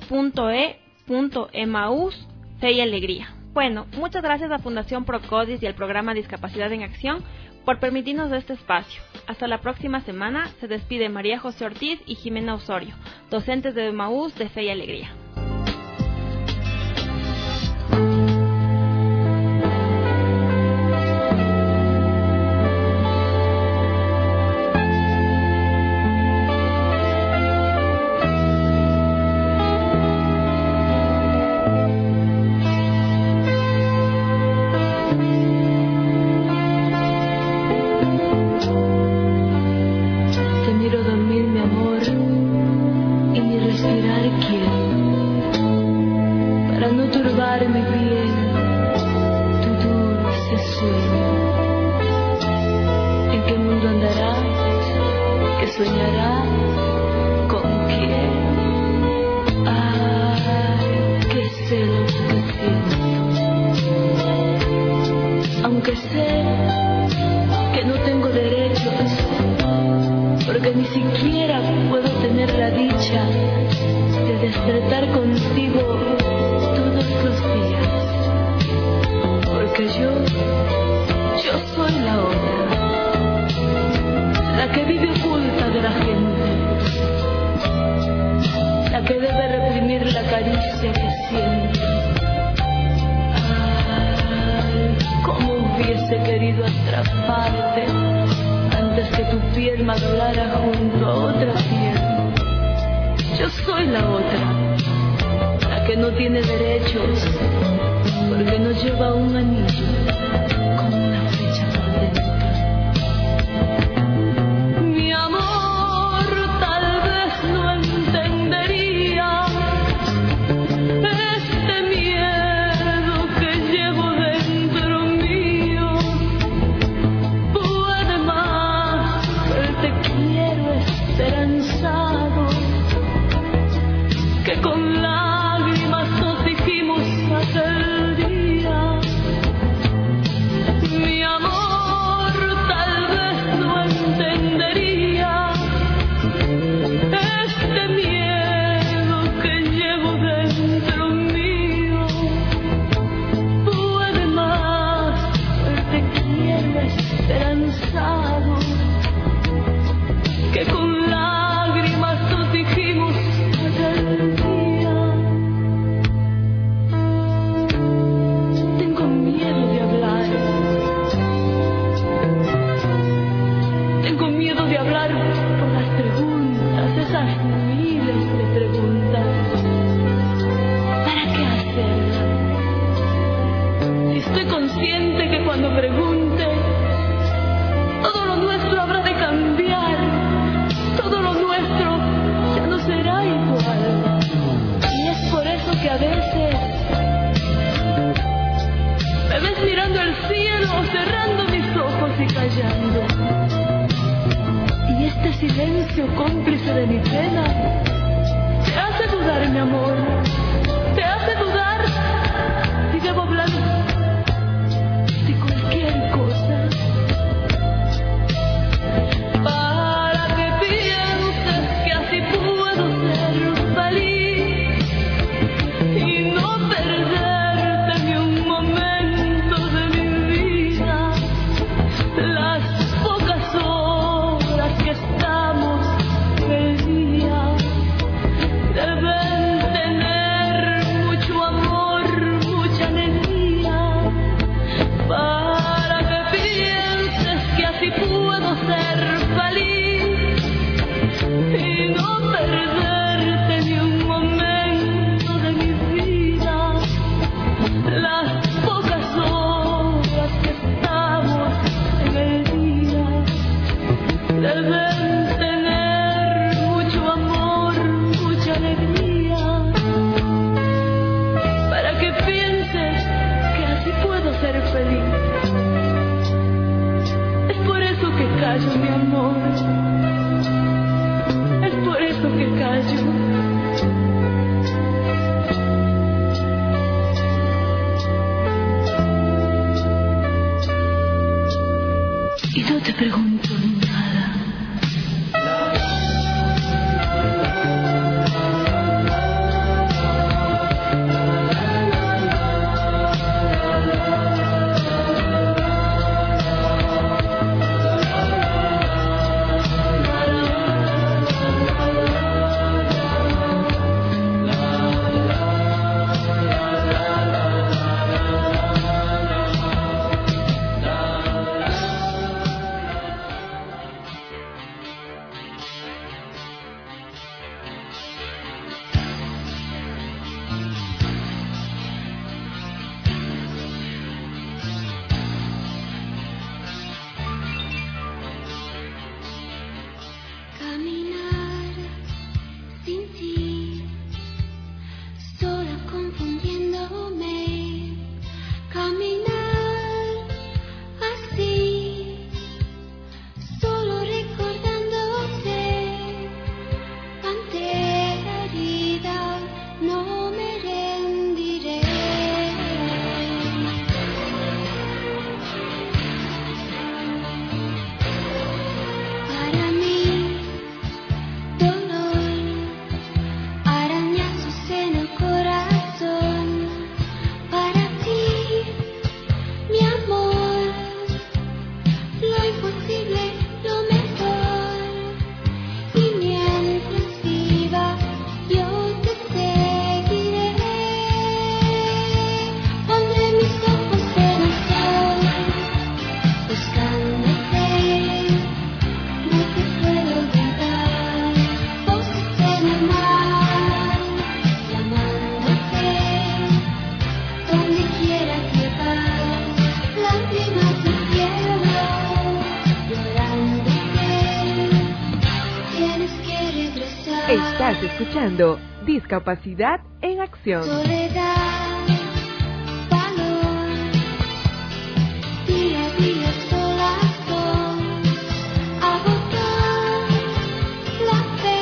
Speaker 22: u.e.emaus Fe y Alegría. Bueno, muchas gracias a Fundación Procodis y al programa Discapacidad en Acción por permitirnos este espacio. Hasta la próxima semana. Se despide María José Ortiz y Jimena Osorio, docentes de Emaús de Fe y Alegría.
Speaker 12: Este miedo que llevo dentro mío. silencio cómplice de mi pena te hace dudar, mi amor, te hace dudar si debo hablar de cualquier cosa. Para que pienses que así puedo ser feliz y no perderte ni un momento de mi vida. Las pocas horas que estamos el día deben tener mucho amor, mucha alegría. Para que pienses que así puedo ser feliz y no perderte ni un momento de mi vida. Las pocas horas que estamos en el día deben tener mucho amor, mucha alegría. Para que pienses que así puedo ser feliz. Es por eso que callo, mi amor. Es por eso que callo. Y no te pregunto nada.
Speaker 13: Caminar sin ti, sola confundiéndome. Caminar así, solo recordándote. Ante la herida no me rendiré. Para mí, dolor, arañazos en el corazón. Para ti, mi amor, lo imposible, lo mejor. Y mientras viva, yo te seguiré. Pondré mis ojos en el sol, buscándote. No te puedo olvidar, voces en el mar, llamándote, donde quiera que vas, lágrimas del cielo, llorándote, tienes que regresar.
Speaker 2: Estás escuchando Discapacidad en Acción.
Speaker 13: Soledad, valor, día a día solas son, agotar la fe,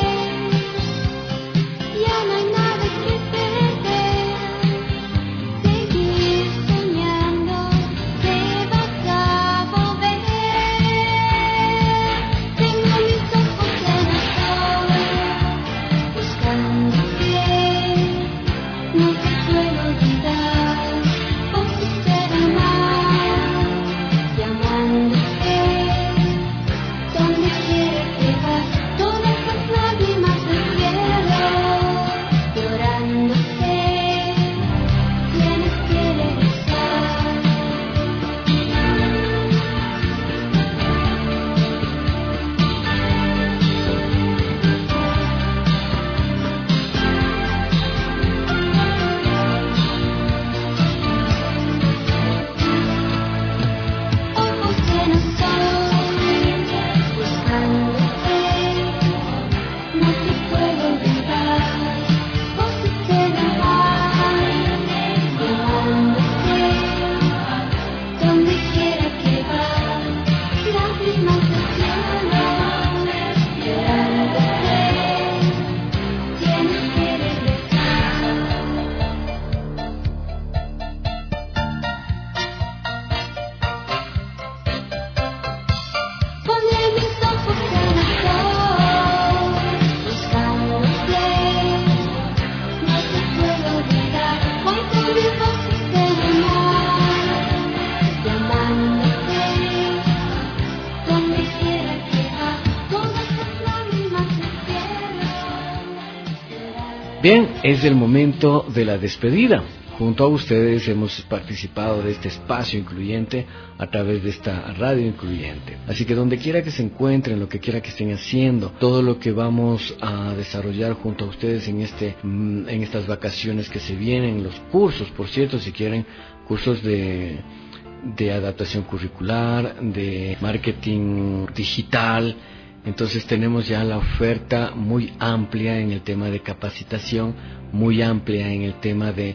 Speaker 13: ya no hay nada que perder, seguir soñando, te vas a volver. Tengo mis ojos en el sol, buscándote, no te puedo olvidar.
Speaker 5: Bien, es el momento de la despedida. Junto a ustedes hemos participado de este espacio incluyente a través de esta radio incluyente. Así que donde quiera que se encuentren, lo que quiera que estén haciendo, todo lo que vamos a desarrollar junto a ustedes en estas vacaciones que se vienen, los cursos, por cierto, si quieren, cursos de adaptación curricular, de marketing digital. Entonces tenemos ya la oferta muy amplia en el tema de capacitación, muy amplia en el tema de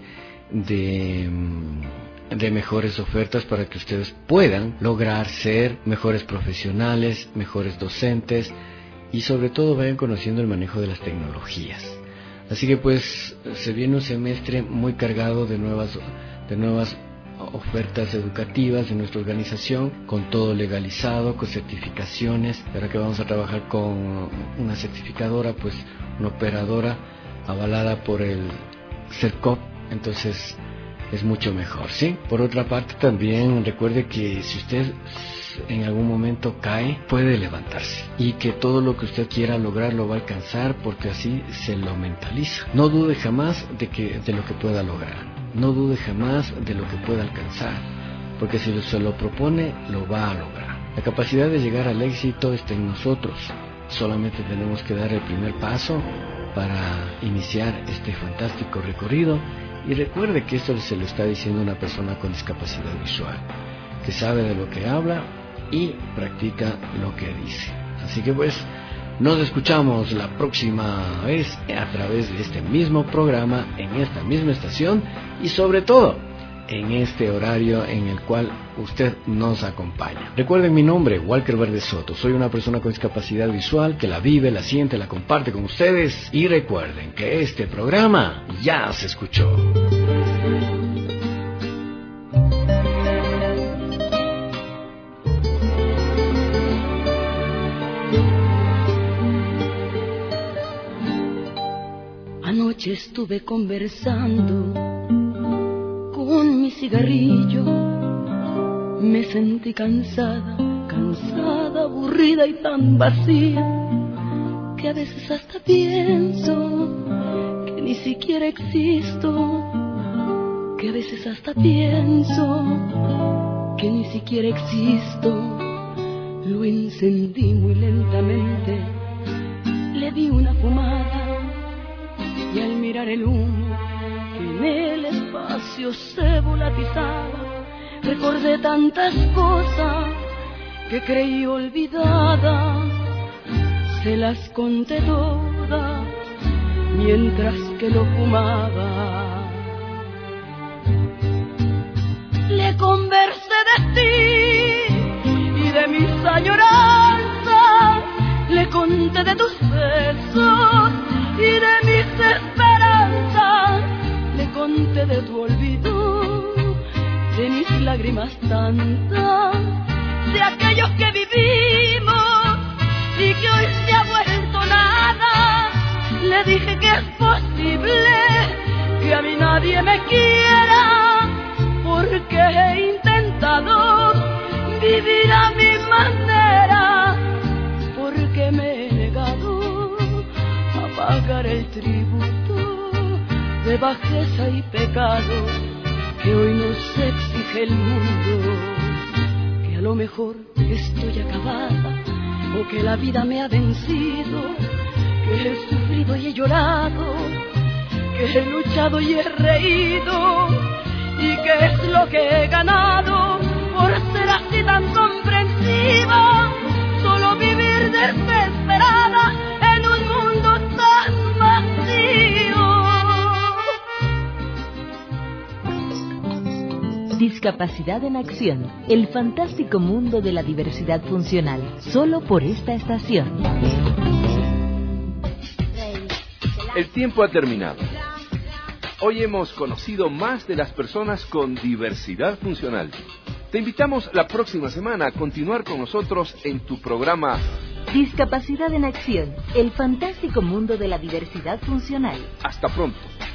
Speaker 5: mejores ofertas para que ustedes puedan lograr ser mejores profesionales, mejores docentes y sobre todo vayan conociendo el manejo de las tecnologías. Así que pues se viene un semestre muy cargado de nuevas ofertas educativas en nuestra organización, con todo legalizado, con certificaciones. Ahora que vamos a trabajar con una certificadora, pues una operadora avalada por el CERCOP, entonces es mucho mejor, ¿sí? Por otra parte también recuerde que si usted en algún momento cae, puede levantarse y que todo lo que usted quiera lograr lo va a alcanzar, porque así se lo mentaliza. No dude jamás de lo que pueda lograr, no dude jamás de lo que pueda alcanzar, porque si se lo propone, lo va a lograr. La capacidad de llegar al éxito está en nosotros, solamente tenemos que dar el primer paso para iniciar este fantástico recorrido. Y recuerde que esto se lo está diciendo una persona con discapacidad visual, que sabe de lo que habla y practica lo que dice. Así que pues, nos escuchamos la próxima vez a través de este mismo programa, en esta misma estación y sobre todo en este horario en el cual usted nos acompaña. Recuerden mi nombre, Walker Verde Soto. Soy una persona con discapacidad visual que la vive, la siente, la comparte con ustedes. Y recuerden que este programa ya se escuchó.
Speaker 17: Anoche estuve conversando con mi cigarrillo, me sentí cansada, aburrida y tan vacía, que a veces hasta pienso que ni siquiera existo, que a veces hasta pienso que ni siquiera existo. Lo encendí muy lentamente, le di una fumada y al mirar el humo que en el espacio se volatizaba, recordé tantas cosas que creí olvidadas, se las conté todas mientras que lo fumaba. Le conversé de ti y de mis añoranzas, le conté de tus besos y de mis esperanzas, le conté de tu olvido, de mis lágrimas tantas, de aquellos que vivimos y que hoy se ha vuelto nada. Le dije que es posible que a mí nadie me quiera, porque he intentado vivir a mi manera, porque me he negado a pagar el tributo de bajeza y pecado que hoy nos exige el mundo. Que a lo mejor estoy acabada, o que la vida me ha vencido, que he sufrido y he llorado, que he luchado y he reído, y que es lo que he ganado por ser así tan comprensiva, solo vivir desesperada en un mundo tan vacío.
Speaker 3: Discapacidad en Acción, el fantástico mundo de la diversidad funcional, solo por esta estación.
Speaker 4: El tiempo ha terminado. Hoy hemos conocido más de las personas con diversidad funcional. Te invitamos la próxima semana a continuar con nosotros en tu programa
Speaker 3: Discapacidad en Acción, el fantástico mundo de la diversidad funcional.
Speaker 4: Hasta pronto.